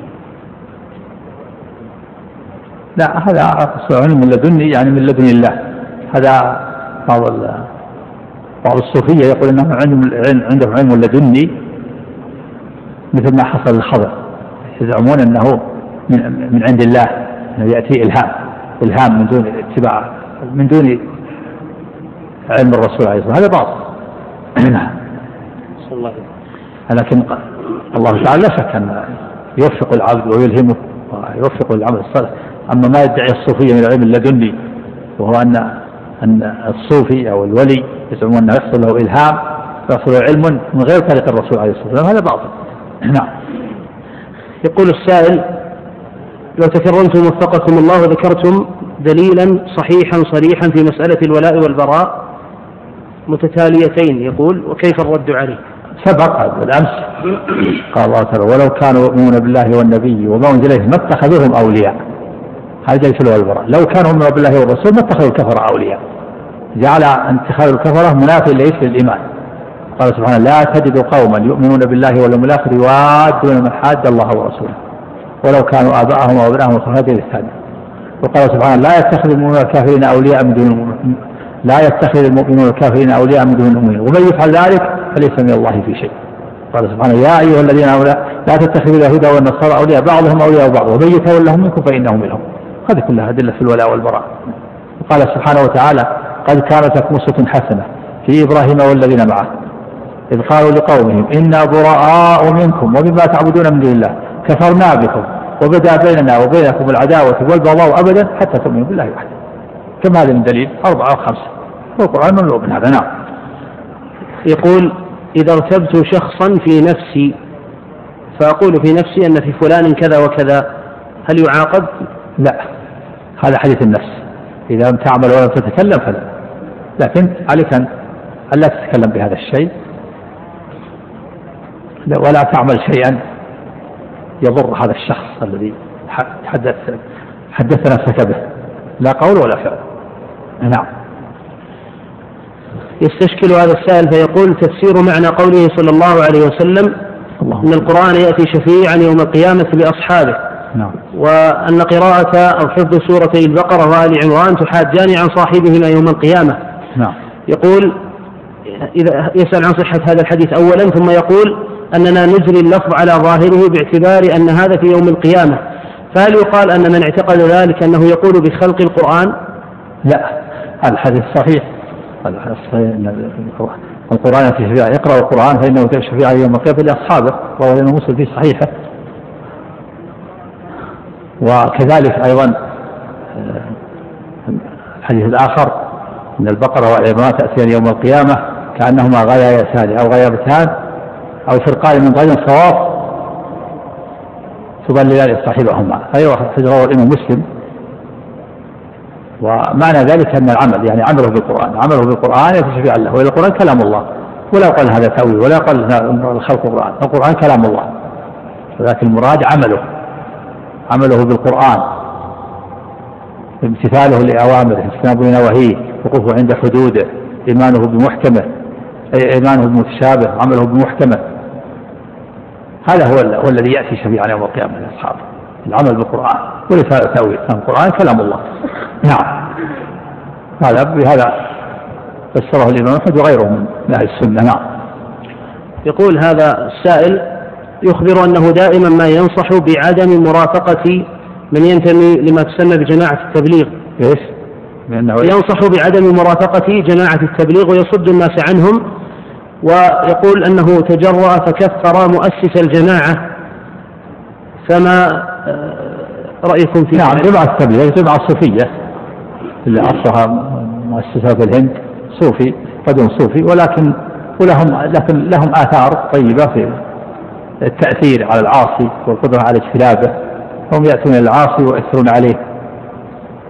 لا هذا علم لدني يعني من لدن الله. هذا بعض بعض الصوفية يقول أنه عنده علم لدني مثل ما حصل للخضر، يزعمون أنه من, من عند الله، أنه يأتي إلهام إلهام من دون اتباع من دون علم الرسول عليه الصلاة والسلام. هذا باطل. لكن الله تعالى لا شك أن يوفق العبد ويلهمه ويوفق العمل الصالح. أما ما يدعي الصوفية من العلم اللدني وهو أن أن الصوفي أو الولي يزعمون أنه يحصل له إلهام ويحصل له علم من غير طريق الرسول عليه الصلاة والسلام، هذا باطل. نعم. يقول السائل: لو تكرمتم وفقكم الله وذكرتم دليلا صحيحا صريحا في مسألة الولاء والبراء متتاليتين، يقول وكيف الرد عليه؟ سبق بالأمس قال الله تعالى: ولو كانوا يؤمنون بالله والنبي وما أنزل إليهم ما اتخذوهم أولياء. هذا جاي في الولاء والبراء. لو كانوا يؤمنون بالله والرسول ما اتخذوا الكفر أولياء، جعل اتخاذ الكفرة منافي ليس للإيمان. قال سبحانه: لا تجد قوما يؤمنون بالله واليوم الآخر يوادون من حاد الله ورسوله ولو كانوا آباءهم أو أبناءهم وصحابهم الثاني. وقال سبحانه: لا يتخذ المؤمنون الكافرين أولياء من دون المؤمنين لا يتخذ المؤمنون الكافرين أولياء من دون المؤمنين ومن يفعل ذلك فليس من الله في شيء. قال سبحانه: يا أيها الذين آمنوا لا تتخذوا اليهود والنصارى أولياء بعضهم أولياء بعض ومن يتولهم منكم فإنهم منهم. هذه كلها أدلة في الولاء والبراء. وقال سبحانه وتعالى: قد كانت لكم أسوة حسنة في إبراهيم والذين معه إذ قالوا لقومهم إنا براء منكم ومما تعبدون من دون الله كفرنا بكم وبدأ بيننا وبينكم العداوة والبغضاء أبدا حتى تؤمنوا بالله وحده. كم هذا من دليل؟ أربعة أو خمسة. والقرآن مملوء من هذا. نعم. يقول: إذا ارتبت شخصا في نفسي فأقول في نفسي أن في فلان كذا وكذا، هل يعاقب؟ لا، هذا حديث النفس. إذا لم تعمل ولم تتكلم فلا، لكن عليك أن لا تتكلم بهذا الشيء ولا تعمل شيئا يضر هذا الشخص الذي حدث حدث نفسك به، لا قول ولا فعل. نعم. يستشكل هذا السائل فيقول: تفسير معنى قوله صلى الله عليه وسلم أن القرآن يأتي شفيعا يوم القيامة لأصحابه. نعم. وأن قراءة أو حفظ سورتي البقرة وآل عمران تحاجان عن صاحبهما يوم القيامة. نعم. يقول إذا يسأل عن صحة هذا الحديث أولا، ثم يقول أننا نجري اللفظ على ظاهره باعتبار أن هذا في يوم القيامة، فهل يقال أن من اعتقد ذلك أنه يقول بخلق القرآن؟ لا، الحديث صحيح. القرآن في شفيع، يقرأ القرآن فإنه شفيع يوم القيامة لأصحابه، رواه الإمام مسلم في صحيحه. وكذلك أيضا الحديث الآخر أن البقرة والعمران تأتيان يوم القيامة كأنهما غيايتان أو غيابتان أو فرقان من غير صواف تضللان صاحبهما. أيوة رواه الإمام مسلم. ومعنى ذلك أن العمل يعني عمله بالقرآن، عمله بالقرآن يتشفيع له، وإلى القرآن كلام الله، ولا قال هذا تأويل ولا قال خلق القرآن، القرآن كلام الله، ولكن المراد عمله عمله بالقرآن، امتثاله لأوامره، اجتنابه لنواهيه، وقوفه عند حدوده، إيمانه بمحكمه، أي إيمانه بمتشابه، عمله بمحكمه. هذا هو, هو الذي يأتي شفيعا يوم القيامة لأصحابه، العمل بالقرآن وليس هذا تأويل، القرآن كلام الله. نعم. هذا بهذا فسره الإمام أحمد وغيره من أهل السنة. نعم. يقول هذا السائل يخبر أنه دائما ما ينصح بعدم مرافقة من ينتمي لما تسمى بجماعة التبليغ. إيش؟ ينصح بعدم مرافقة جماعة التبليغ ويصد الناس عنهم، ويقول أنه تجرأ فكفر مؤسس الجماعة، فما رأيكم في؟ نعم، جماعة التبليغ جماعة الصوفية اللي أصلها مؤسسة في الهند، صوفي قدم صوفي، ولكن ولهم لكن لهم آثار طيبة في التأثير على العاصي والقدرة على اجتنابه. هم يأتون العاصي ويؤثرون عليه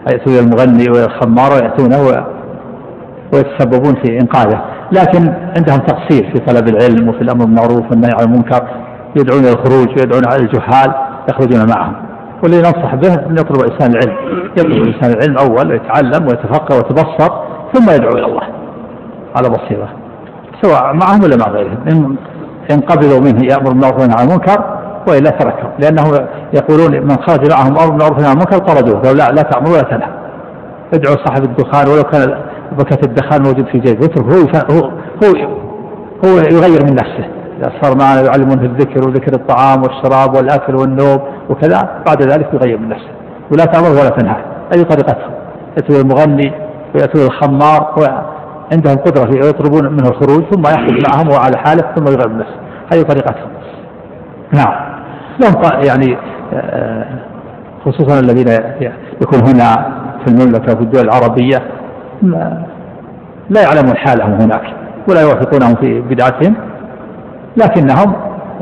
يأتون المغني والخمار ويأتونه ويتسببون في إنقاذه. لكن عندهم تقصير في طلب العلم وفي الأمر بالمعروف والنهي عن المنكر، يدعون إلى الخروج ويدعون على الجهال يخرجون معهم. والذي ننصح به أن يطلب الإنسان العلم، يطلب الإنسان العلم أول ويتعلم ويتفقه ويتبصر ثم يدعو إلى الله على بصيرة، سواء معهم ولا مع غيرهم. إن قبلوا منه يأمر بالمعروف وينهى عن المنكر وإلا تركهم، لأنه يقولون من خرج معهم أمر بالمعروف وينهى عن المنكر طردوه، لو لا لا تأمر ولا تنهى. ادعو صاحب الدخان ولو كان بكة الدخان موجود في جيبه، اتركه هو هو هو هو يغير من نفسه. إذا صار معنا يعلمونه الذكر وذكر الطعام والشراب والأكل والنوم وكذا، بعد ذلك يغير من نفسه. ولا تأمر ولا تنهى. أي طريقتهم، يأتون المغني ويأتون الخمار وعندهم قدرة في يطلبون منه الخروج ثم يخرج معهم وعلى حاله ثم يغير من نفسه. هذه طريقتهم. نعم. لهم يعني خصوصا الذين يكون هنا في المملكة وفي الدول العربية لا يعلمون حالهم هناك ولا يوافقونهم في بدعتهم، لكنهم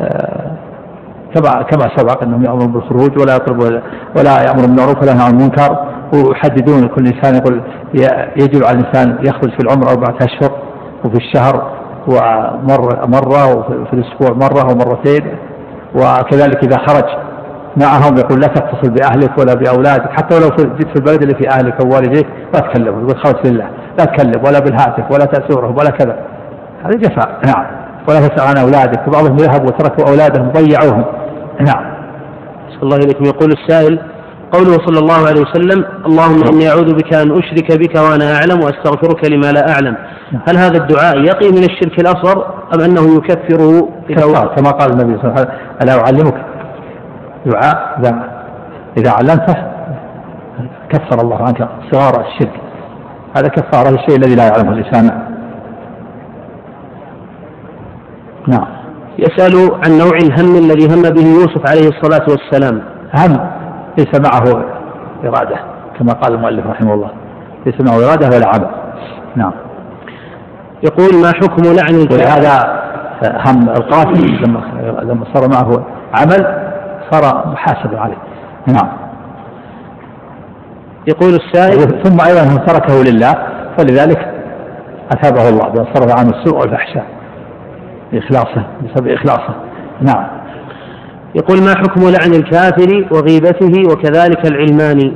كما كما سبق انهم يأمرون بالخروج ولا يطلبوا ولا يأمرون بالمعروف ولا ينهون عن المنكر، ويحددون كل انسان يقول يجب على الانسان يخرج في العمر أربعة أشهر وفي الشهر ومرة مرة وفي الأسبوع مرة ومرتين. وكذلك إذا خرج معهم يقول لا تتصل بأهلك ولا بأولادك، حتى ولو جيت في البلد اللي في أهلك ووالديك لا تكلمهم، يقول خرج بالله لا تكلم ولا بالهاتف ولا تأسورهم ولا كذا. هذا جفاء. نعم. ولا تسأل عن أولادك، وبعضهم يذهب وتركوا أولادهم ضيعوهم. نعم. صلى الله عليكم. يقول السائل: قوله صلى الله عليه وسلم: اللهم إني أعوذ بك أن أشرك بك وأنا أعلم وأستغفرك لما لا أعلم، هل هذا الدعاء يقي من الشرك الأصغر أم أنه يكفره كما قال النبي صلى الله عليه وسلم: ألا أعلمك دعاء إذا إذا علمته كفر الله عنك صغار الشرك. هذا كفارة الشيء الذي لا يعلمه الإنسان. نعم. يسأل عن نوع الهم الذي هم به يوسف عليه الصلاة والسلام. هم ليس معه إرادة كما قال المؤلف رحمه الله، ليس معه إرادة ولا عمل. نعم. يقول: ما حكم لعن الكافر؟ وهذا هم القاتل لما لما صار معه عمل صار محاسب عليه. نعم. يقول السائل: ثم أيضا هو تركه لله فلذلك أثابه الله بأن صرف عن السوء والفحشاء بإخلاصه بسبب إخلاصه. نعم. يقول: ما حكم لعن الكافر وغيبته وكذلك العلماني؟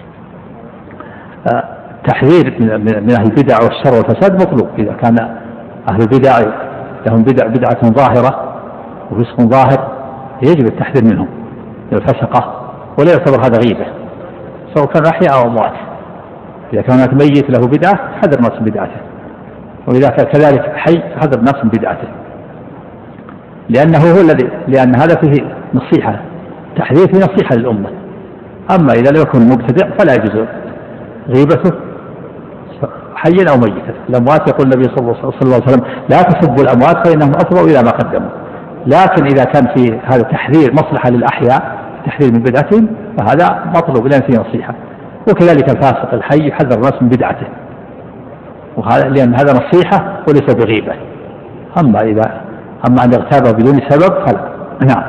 آه تحذير من أهل البدع والشر والفساد مطلوب. إذا كان أهل البدع لهم بدع بدعة ظاهرة وفسق ظاهر يجب التحذير منهم الفسقة، ولا يعتبر هذا غيبة سواء كان أحياء أو أموات. إذا كان هناك ميت له بدعة حذر الناس من بدعته، وإذا كان كذلك حي حذر الناس من بدعته، لأنه هو الذي لأن هذا فيه نصيحة، تحذير فيه نصيحة للأمة. أما إذا لم يكن مبتدع فلا يجوز غيبته حيا أو ميتا. الأموات يقول النبي صلى الله عليه وسلم: لا تسبوا الأموات فإنهم أفضوا إلى ما قدموا. لكن إذا كان في هذا تحذير مصلحة للأحياء، تحذير من بدعتهم، فهذا مطلوب لأن فيه نصيحة. وكذلك الفاسق الحي يحذر الناس من بدعته، وهذا لأن هذا نصيحة وليس بغيبة. أما إذا أما أن يغتاب بدون سبب فلا. نعم.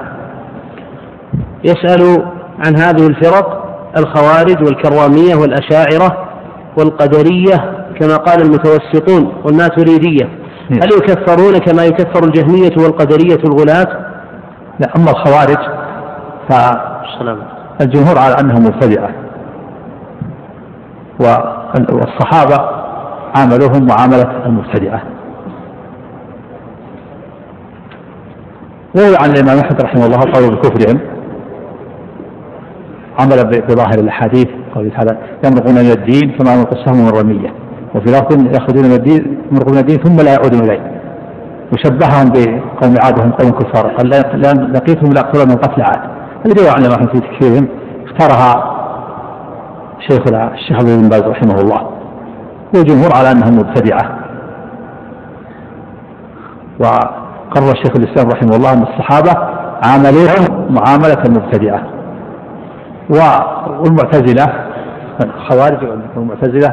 يسأل عن هذه الفرق: الخوارج والكرامية والأشاعرة والقدرية كما قال المتوسطون والماتريدية، هل يكفرون كما يكفر الجهمية والقدرية الغلاة؟ لا. أما الخوارج فالجمهور على أنهم مبتدعة، والصحابة عاملوهم معاملة المبتدعة. ويروى عن الإمام أحمد رحمه الله قالوا بكفرهم عمل بظاهر الأحاديث، قال تعالى: يمرقون من الدين كما يمرق السهم من الرمية، وفي لفظ يخرجون من الدين يمرقون من الدين ثم لا يعودون إليه. وشبههم بقوم عاد هم قوم كفار، قال: لقيتهم لأقتل من قتل عاد. هذه رواية عن الإمام في تكفيرهم اختارها شيخنا الشيخ عبد بن باز رحمه الله، والجمهور على أنهم مبتدعة. وقرر الشيخ الإسلام رحمه الله أن الصحابة عاملوهم معاملة المبتدعة. والمعتزلة الخوارج والمعتزلة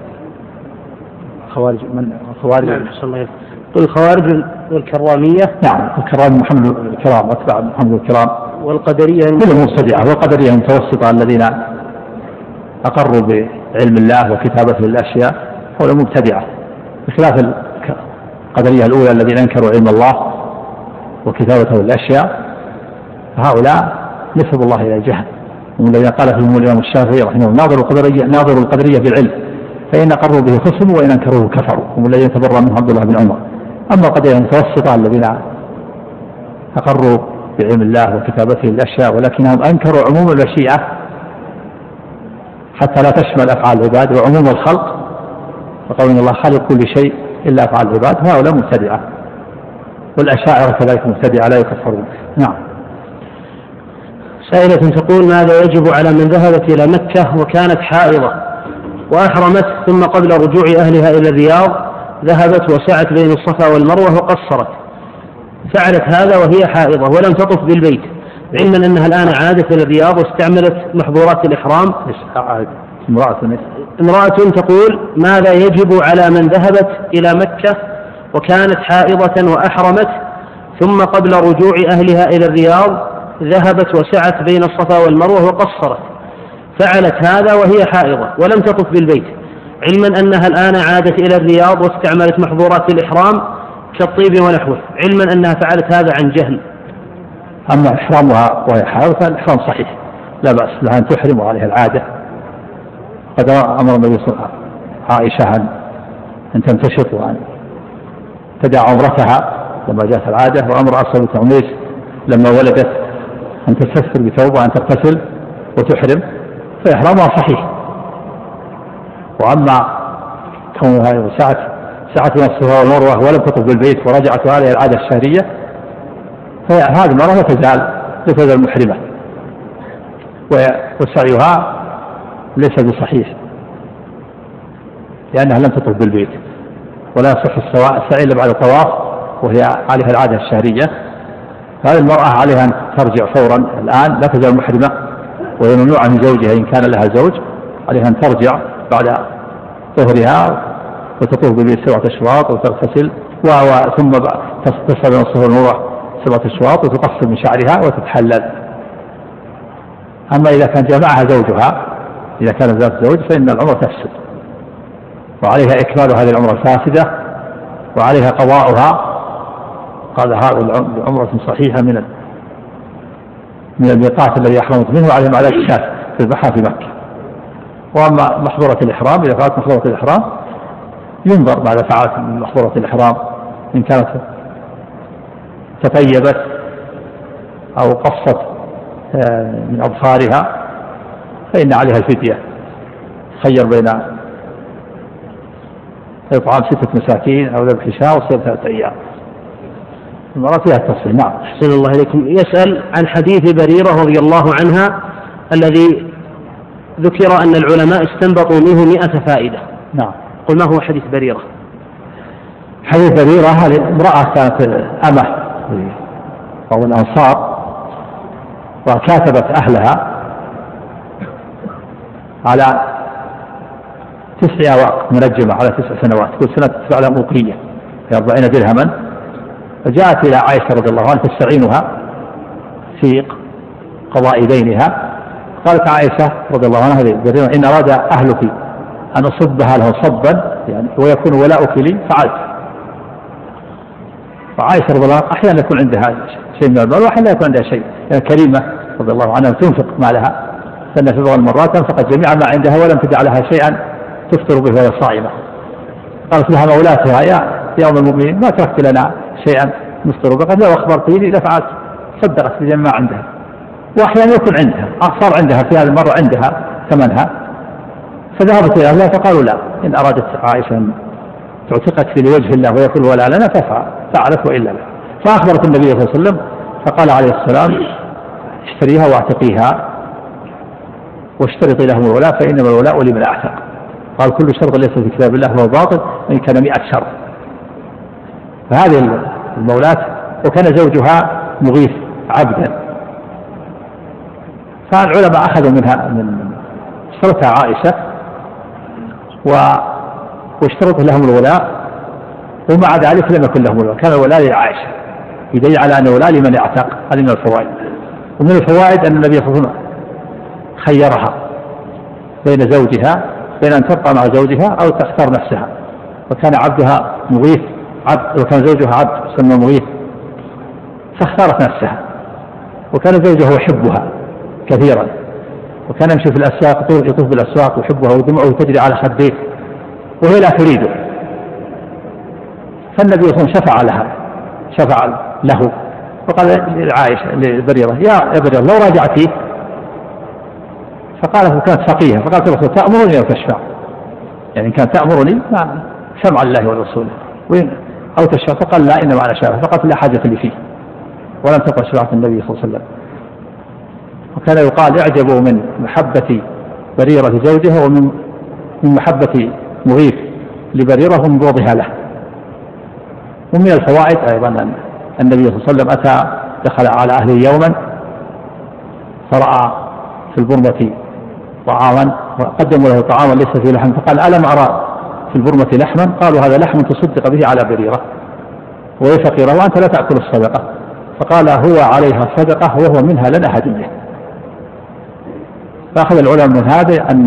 خوارج من خوارج الخوارج والكرامية. نعم. الكرام محمد الكرام أتباع محمد الكرام، والقدرية كلهم مبتدعة، والقدرية المتوسطة الذين أقروا بعلم الله وكتابته للأشياء هؤلاء مبتدعة، بخلاف القدرية الأولى الذين أنكروا علم الله وكتابته للأشياء، هؤلاء نسبوا الله إلى الجهل، هم الذين قال فيهم الإمام الشافعي رحمه الله ناظروا القدرية ناظروا القدرية بالعلم فإن أقروا به خصموا وإن أنكروه كفروا، هم الذين تبرأ منهم عبد الله بن عمر. أما القدرية المتوسطة الذين أقروا بعلم الله وكتابته للأشياء ولكنهم أنكروا عموم المشيئة حتى لا تشمل أفعال العباد وعموم الخلق، وقول إن الله خالق كل شيء إلا أفعال العباد، هؤلاء مبتدعة، والأشاعرة كذلك مبتدعة لا يكفرون. نعم. سائلة تقول: ماذا يجب على من ذهبت إلى مكة وكانت حائضة وأحرمت ثم قبل رجوع أهلها إلى الرياض ذهبت وسعت بين الصفا والمروة وقصرت، فعلت هذا وهي حائضة ولم تطف بالبيت، علما أنها الآن عادت إلى الرياض واستعملت محظورات الإحرام؟ امرأة تقول: ماذا يجب على من ذهبت إلى مكة وكانت حائضة وأحرمت ثم قبل رجوع أهلها إلى الرياض ذهبت وسعت بين الصفا والمروة وقصرت، فعلت هذا وهي حائضة ولم تطف بالبيت، علما أنها الآن عادت إلى الرياض واستعملت محظورات الإحرام كالطيب ونحوه، علما أنها فعلت هذا عن جهل؟ أما إحرامها وهي حائضة فالإحرام صحيح لا بأس لها أن تحرم وعليها العادة. قد أمر النبي صلى الله عليه وسلم عائشة أن تمتشط وأن تدع عمرتها لما جاءت العادة، وأمر أصل بنت عميس لما ولدت أن تستثر بثوب وأن تغتسل وتحرم، فإحرامها صحيح. وأما كونها سعت سعت من الصفا والمروة ولم تطف بالبيت ورجعت عليها العادة الشهرية، فهذه المرة لا تزال لا تزال محرمة، وسعيها ليس بصحيح لأنها لم تطف بالبيت، ولا يصح السعي إلا بعد الطواف وهي عليها العادة الشهرية. هذه المرأة عليها أن ترجع فورا الآن، لا تزال محرمة وهي ممنوعة من زوجها إن كان لها زوج، عليها أن ترجع بعد ظهرها وتطوف بالبيت سبعة أشواط وتغتسل ثم تصل من الصفا والمروة سبعة أشواط وتقصر من شعرها وتتحلل. أما إذا كان جمعها زوجها، إذا كان ذات زوج، فإن العمرة تفسد وعليها إكمال هذه العمرة الفاسدة وعليها قضاؤها. قال هذه عمرة صحيحة من من الميقات الذي أحرمت منه، وعليها مع ذلك شاة تذبحها في مكة. وأما محظورة الإحرام، إذا فعلت محظورة الإحرام ينظر بعد فعلت محظورة الإحرام إن كانت تطيبت أو قصت من أظفارها فإن عليها الفدية، خير بين إطعام ستة مساكين أو ذبح شاة وصيام ثلاثة أيام. المرأة فيها التصفية. نعم. أحسن الله إليكم. يسأل عن حديث بريرة رضي الله عنها الذي ذكر أن العلماء استنبطوا منه مئة فائدة. نعم. قل ما هو حديث بريرة؟ حديث بريرة هذه امرأة كانت أمة أو الأنصار، وكاتبت أهلها على تسع أواق منجمة على تسع سنوات، كل سنة تدفع لها أوقية في أربعين درهما، فجاءت إلى عائشة رضي الله عنها تستعينها في قضاء دينها. قالت عائشة رضي الله عنها بريرة: إن أراد أهلك أن أصبها له صبا يعني ويكون ولاؤك لي فعلت. فعائشة رضي الله عنها أحيانا يكون عندها شيء من المال وأحيانا يكون عندها شيء، يعني كريمة رضي الله عنها تنفق مالها، فإن في بعض المرات أنفقت جميع ما عندها ولم تدع لها شيئا تفطر به وهي صائمة. قالت لها مولاتها: يا يا أم المؤمنين ما تركت لنا شيئا نفطر به؟ قالت: لو أخبرتيني لفعلت. صدقت بجميع ما عندها. وأحيانا يكون عندها صار عندها في هذه المرة عندها ثمنها، فذهبت إلى أهلها فقالوا: لا، إن أرادت عائشة أن تعتقت في لوجه الله ويكون ولا لنا ففعل، فعلت وإلا لا. فأخبرت النبي صلى الله عليه وسلم فقال عليه السلام: اشتريها واعتقيها واشترطي لهم الولاء فإنما الولاء لمن أعتق. قال: كل شرط ليس في كتاب الله هو باطل وإن كان مئة شرط. فهذه المولاة وكان زوجها مغيث عبدا، فالعلماء أخذوا منها من اشترطها عائشة واشترط لهم الولاء، ومع ذلك لم يكن لهم الولاء، كان الولاء لعائشة، يدل على أن الولاء لمن اعتق. هذه من الفوائد. ومن الفوائد أن النبي صلى الله عليه وسلم خيرها بين زوجها بين أن تبقى مع زوجها أو تختار نفسها. وكان عبدها مغيث عبد وكان زوجها عبد يسمى مغيث فاختارت نفسها. وكان زوجها يحبها كثيرا وكان يمشي في الأسواق يطوف بالأسواق يحبها ودمعه تجري على خديه وهي لا تريده. فالنبي صلى الله عليه وسلم شفع لها شفع له وقال لعائشة لبريرة يا بريرة لو راجعتي. فقالت كانت فقيهة فقالت الرسول تأمرني أو تشفع يعني كانت تأمرني مع سمع الله ورسوله أو تشفع. فقال لا إنما أنا شافع. فقالت لا حاجة لي فيه ولم تقع شفاعة النبي صلى الله عليه وسلم. وكان يقال اعجبوا من محبة بريرة لزوجها ومن من محبة مغيث لبريرة ومن بغضها له. ومن الفوائد أيضا أن النبي صلى الله عليه وسلم أتى دخل على أهله يوما فرأى في البرمة طعاما وقدموا له طعاما ليس فيه لحم فقال ألم أرى في البرمة لحما؟ قالوا هذا لحم تصدق به على بريرة وهي فقيرة وأنت لا تأكل الصدقة. فقال هو عليها صدقة وهو منها لنا هدية. فأخذ العلماء من هذا أن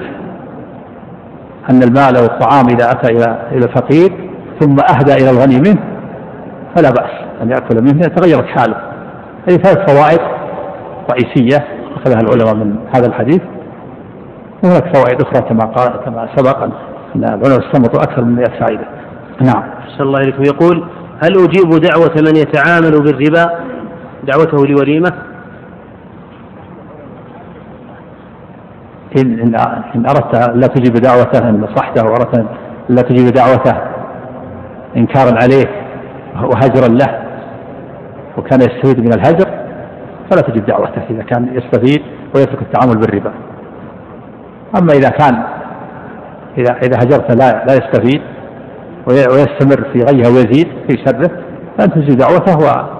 أن المال والطعام إذا أتى إلى إلى الفقير ثم أهدى إلى الغني منه فلا بأس أن يأكل منه تغيرت حاله. هذه ثلاث فوائد رئيسية أخذها العلماء من هذا الحديث. وهناك فوائد أخرى كما قال كما سبق أن العلماء استنبطوا أكثر من مئة فائدة. نعم. أحسن الله إليكم. يقول هل أجيب دعوة من يتعامل بالربا دعوته لوليمة؟ إن, إن أردت لا تجيب دعوته إن نصحته وأردت لا تجيب دعوته إنكارا عليه وهجرا له وكان يستفيد من الهجر فلا تجيب دعوته إذا كان يستفيد ويترك التعامل بالربا. أما إذا كان إذا إذا هجرت لا لا يستفيد ويستمر في غيها ويزيد في شره فأنت تجيب دعوته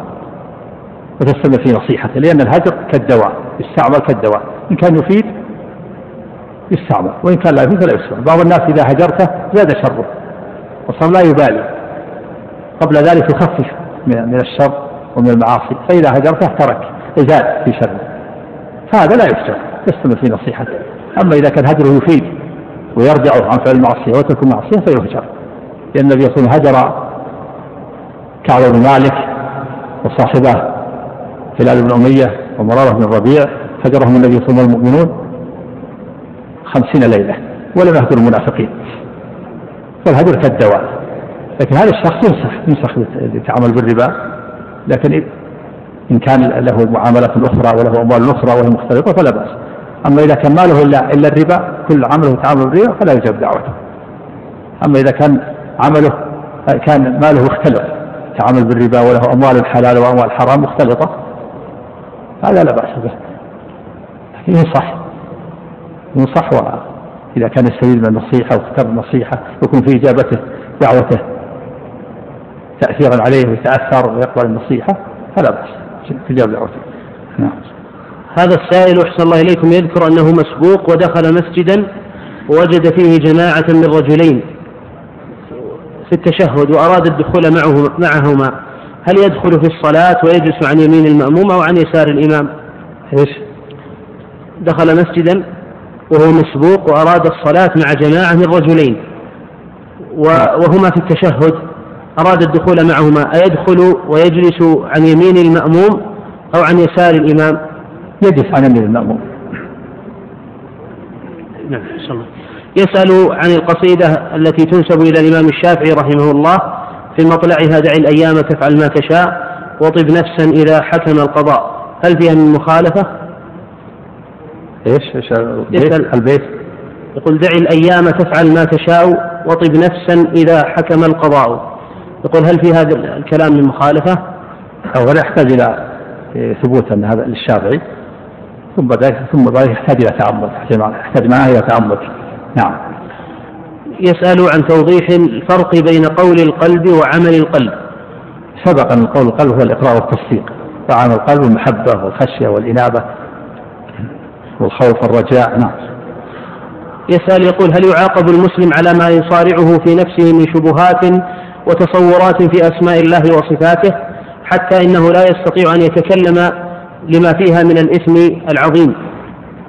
وتستمر في نصيحته لأن الهجر كالدواء يستعمل كالدواء إن كان يفيد يستعمل وإن كان لا يفيد فلا يستعمل. بعض الناس إذا هجرته زاد شره وصار لا يبالي قبل ذلك يخفف من الشر ومن المعاصي فإذا هجرته ترك زاد في شره فهذا لا يستعمل يستمر في نصيحته. أما إذا كان هجره يفيد ويرجع عن فعل المعصية وترك المعصية فيهجر لأن النبي صلى الله عليه وسلم هجر كعب بن مالك وصاحبه هلال بن أمية ومرارة بن الربيع هجرهم النبي صلى الله عليه وسلم المؤمنون خمسين ليلة ولم يهجر المنافقين. فالهجر كالدواء. لكن هذا الشخص ينصح ينصح للتعامل بالربا لكن إن كان له معاملات أخرى وله أموال أخرى وهي مختلطة فلا بأس. أما إذا كان ماله إلا, إلا الربا كل عمله تعامل بالربا فلا يجب دعوته. أما إذا كان عمله كان ماله مختلط تعامل بالربا وله أموال حلال وأموال حرام مختلطة هذا لا بأس به. ينصح ينصح إذا كان يستفيد من النصيحة واختار النصيحة يكون في إجابته دعوته تأثيرا عليه ويتأثر ويقبل النصيحة فلا بأس في إجابة دعوته. نعم. هذا السائل أحسن الله إليكم يذكر أنه مسبوق ودخل مسجدا ووجد فيه جماعة من رجلين في التشهد وأراد الدخول معه معهما هل يدخل في الصلاة ويجلس عن يمين المأموم أو عن يسار الإمام؟ إيش؟ دخل مسجدا وهو مسبوق وأراد الصلاة مع جماعة من رجلين وهما في التشهد أراد الدخول معهما أيدخل ويجلس عن يمين المأموم أو عن يسار الإمام؟ يجلس عن يمين المأموم. نعم. يسأل عن القصيدة التي تنسب إلى الإمام الشافعي رحمه الله في مطلعها دع الأيام تفعل ما تشاء وطب نفسا إذا حكم القضاء هل فيها من مخالفة؟ إيش؟ إيش البيت؟ يقول دع الأيام تفعل ما تشاء وطب نفسا إذا حكم القضاء. يقول هل في هذا الكلام من مخالفة؟ أولا يحتاج إلى ثبوت أن هذا للشافعي ثم ذلك ثم ذلك يحتاج إلى تأمل يحتاج معه إلى تأمل. نعم. يسأل عن توضيح الفرق بين قول القلب وعمل القلب. سبق أن قول القلب هو الإقرار والتصديق وعمل القلب المحبة والخشية والإنابة والخوف والرجاء. نعم. يسأل يقول هل يعاقب المسلم على ما يصارعه في نفسه من شبهات وتصورات في أسماء الله وصفاته حتى إنه لا يستطيع أن يتكلم لما فيها من الإثم العظيم؟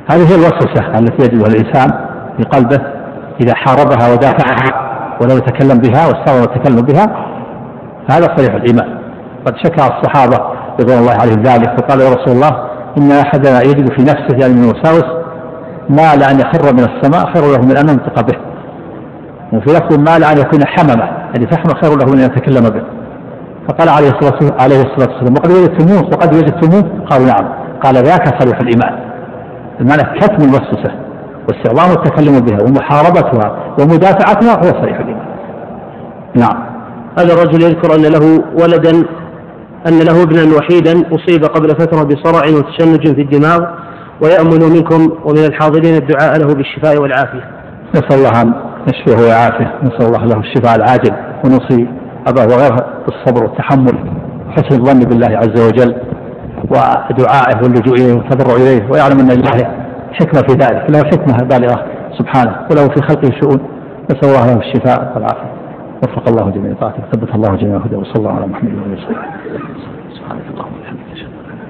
هذه هي الوسوسة التي يجدها الإنسان في قلبه إذا حاربها ودافعها ولو تكلم بها واستمر التكلم بها، هذا صريح الإيمان. قد شكى الصحابة رضوان الله عليهم ذلك فقال يا رسول الله إن أحدنا يجد في نفسه يعني من الوساوس ما لأن يخر من السماء خير له من أن ينطق به، وفي لفظ ما لأن يكون حممة يعني فحم خير له من أن يتكلم به. فقال عليه الصلاة عليه الصلاة والسلام وقد وجدتموه وقد وجدتموه؟ قالوا نعم. قال ذاك صريح الإيمان، المعنى كتم الوسوسة واستعظام التكلم بها ومحاربتها ومدافعتها هو صريح الإيمان. نعم. هذا الرجل يذكر أن له ولدا أن له ابنا وحيدا أصيب قبل فترة بصرع وتشنج في الدماغ، ويأمل منكم ومن الحاضرين الدعاء له بالشفاء والعافية. نسأل الله أن يشفيه ويعافيه، نسأل الله له الشفاء العاجل ونوصي أباه وغيره بالصبر والتحمل وحسن الظن بالله عز وجل ودعائه واللجوء إليه والتضرع إليه، ويعلم أن لله حكمة في ذلك، له حكمة بالغة سبحانه وله في خلقه شؤون. نسأل الله له الشفاء والعافية، وفق الله جميع طاعته، ثبت الله جميع هداه، وصلى الله على محمد وعلى اله وصحبه. سبحانك اللهم وبحمدك اشهد ان لا اله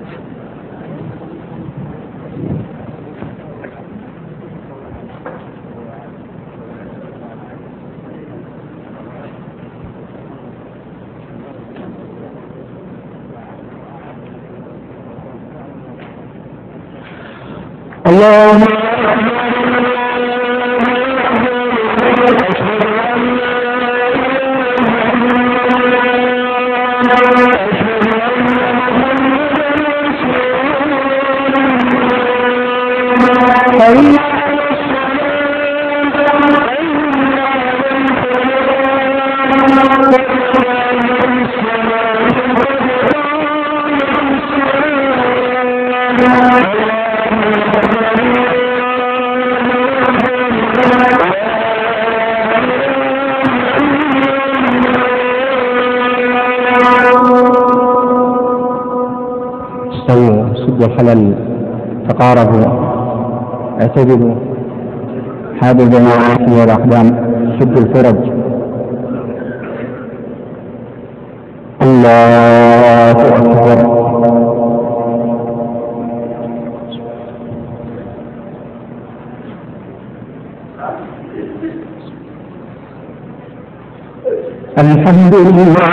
الا انت. اللهم سدوا الخلل، تقاربوا، اعتدلوا، حادوا الجماعات والأقدام، سدوا الفرج. الله أكبر. الحمد لله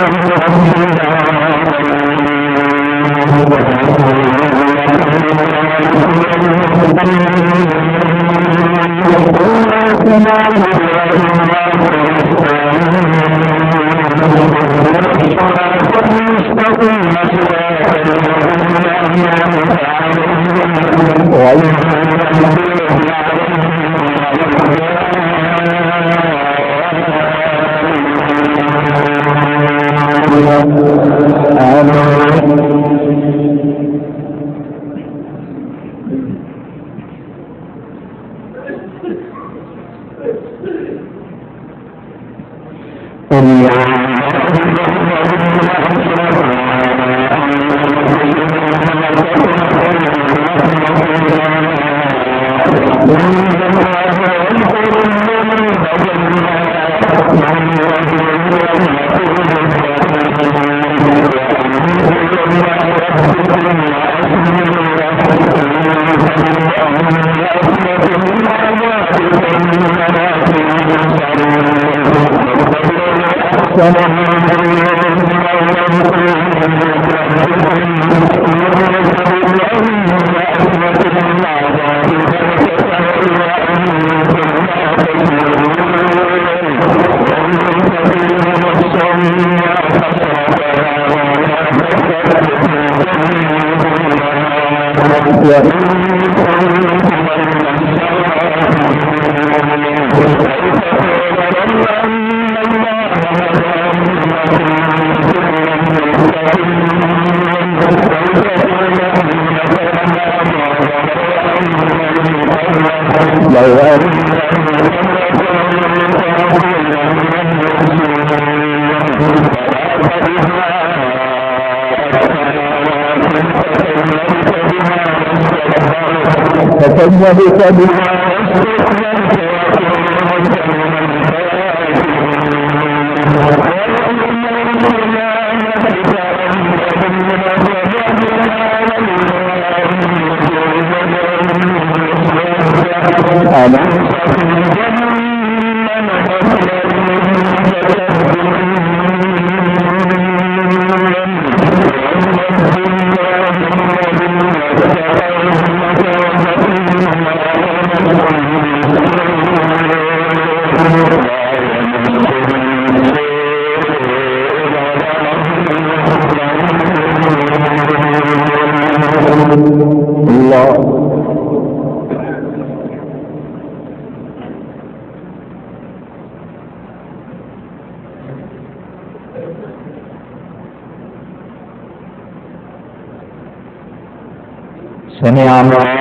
سمع الله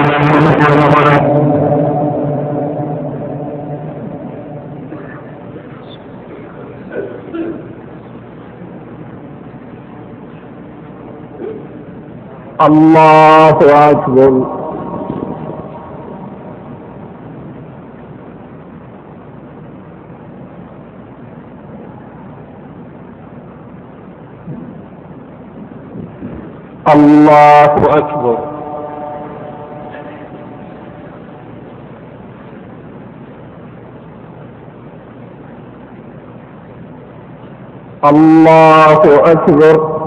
الله أكبر. الله أكبر. الله أكبر.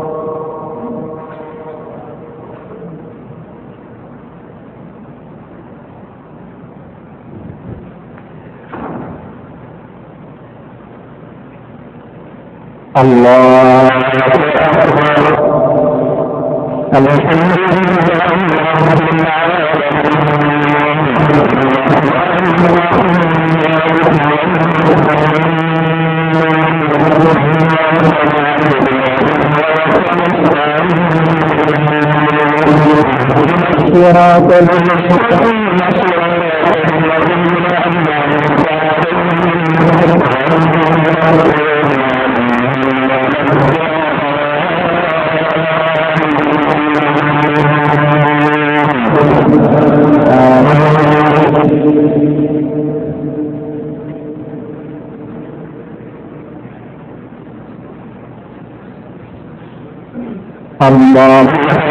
الله الله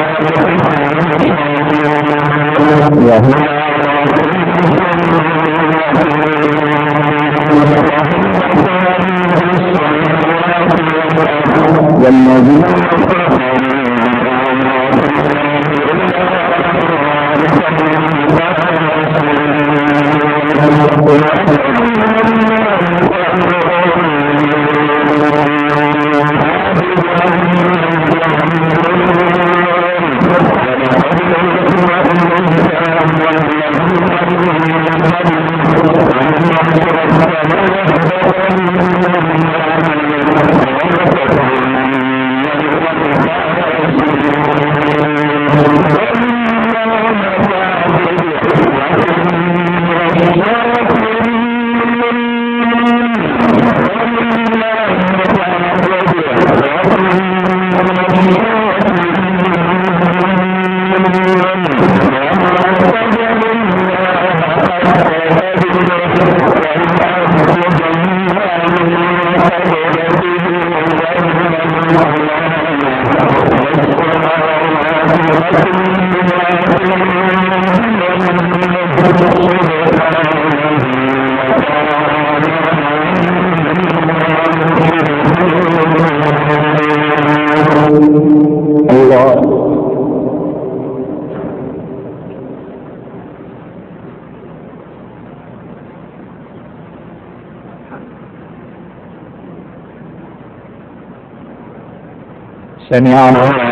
سمع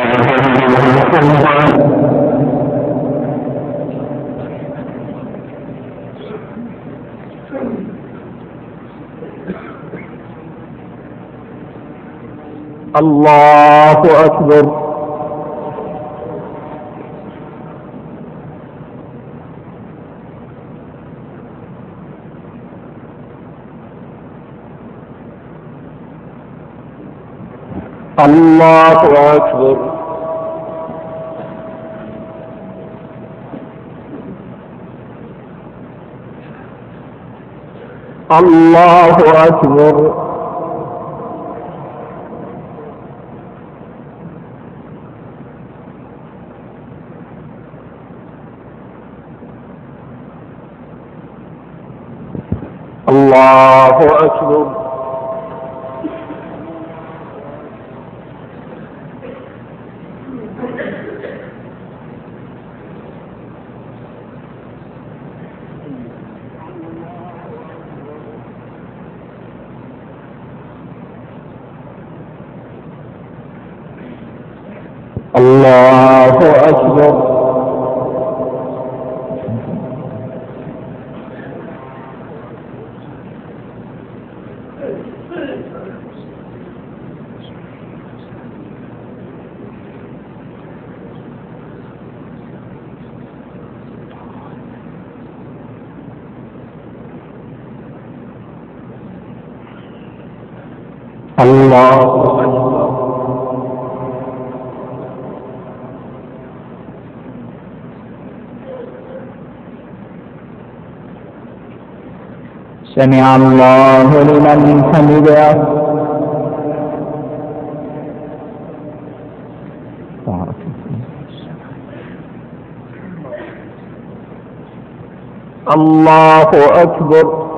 الله أكبر. الله أكبر. الله أكبر. الله أكبر. الله أكبر. الله أكبر. سمع الله لمن حمده. الله أكبر.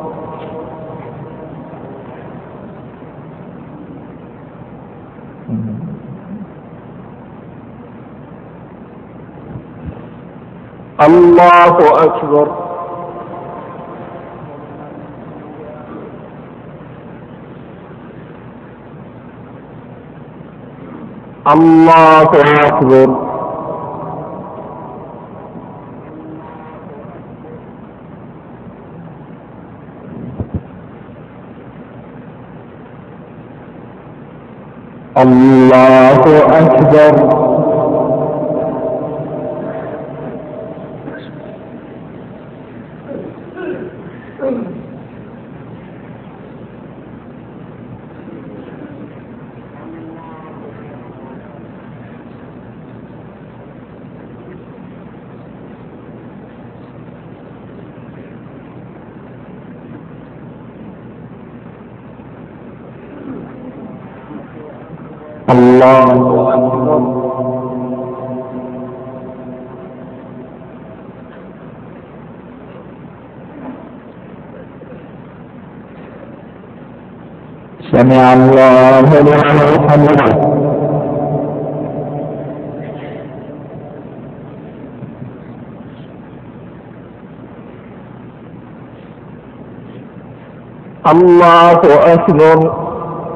الله أكبر. الله أكبر. الله أكبر. الله أكبر. سمع الله لمن حمده. الله أكبر.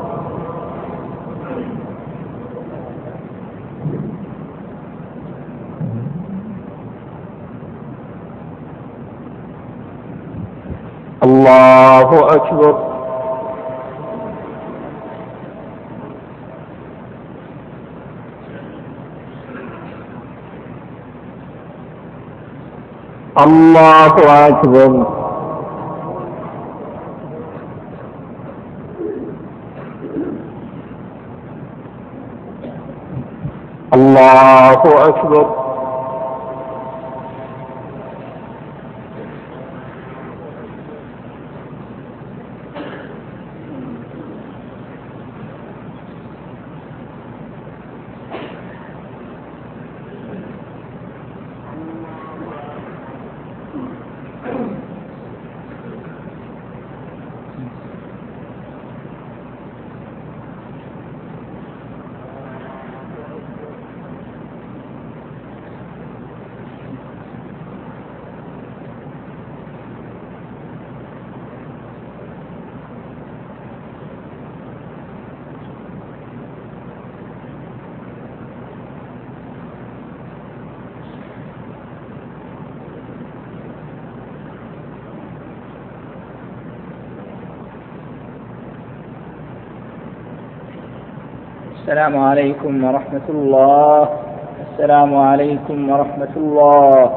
الله أكبر. الله أكبر. الله أكبر. السلام عليكم ورحمة الله. السلام عليكم ورحمة الله.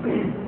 الله.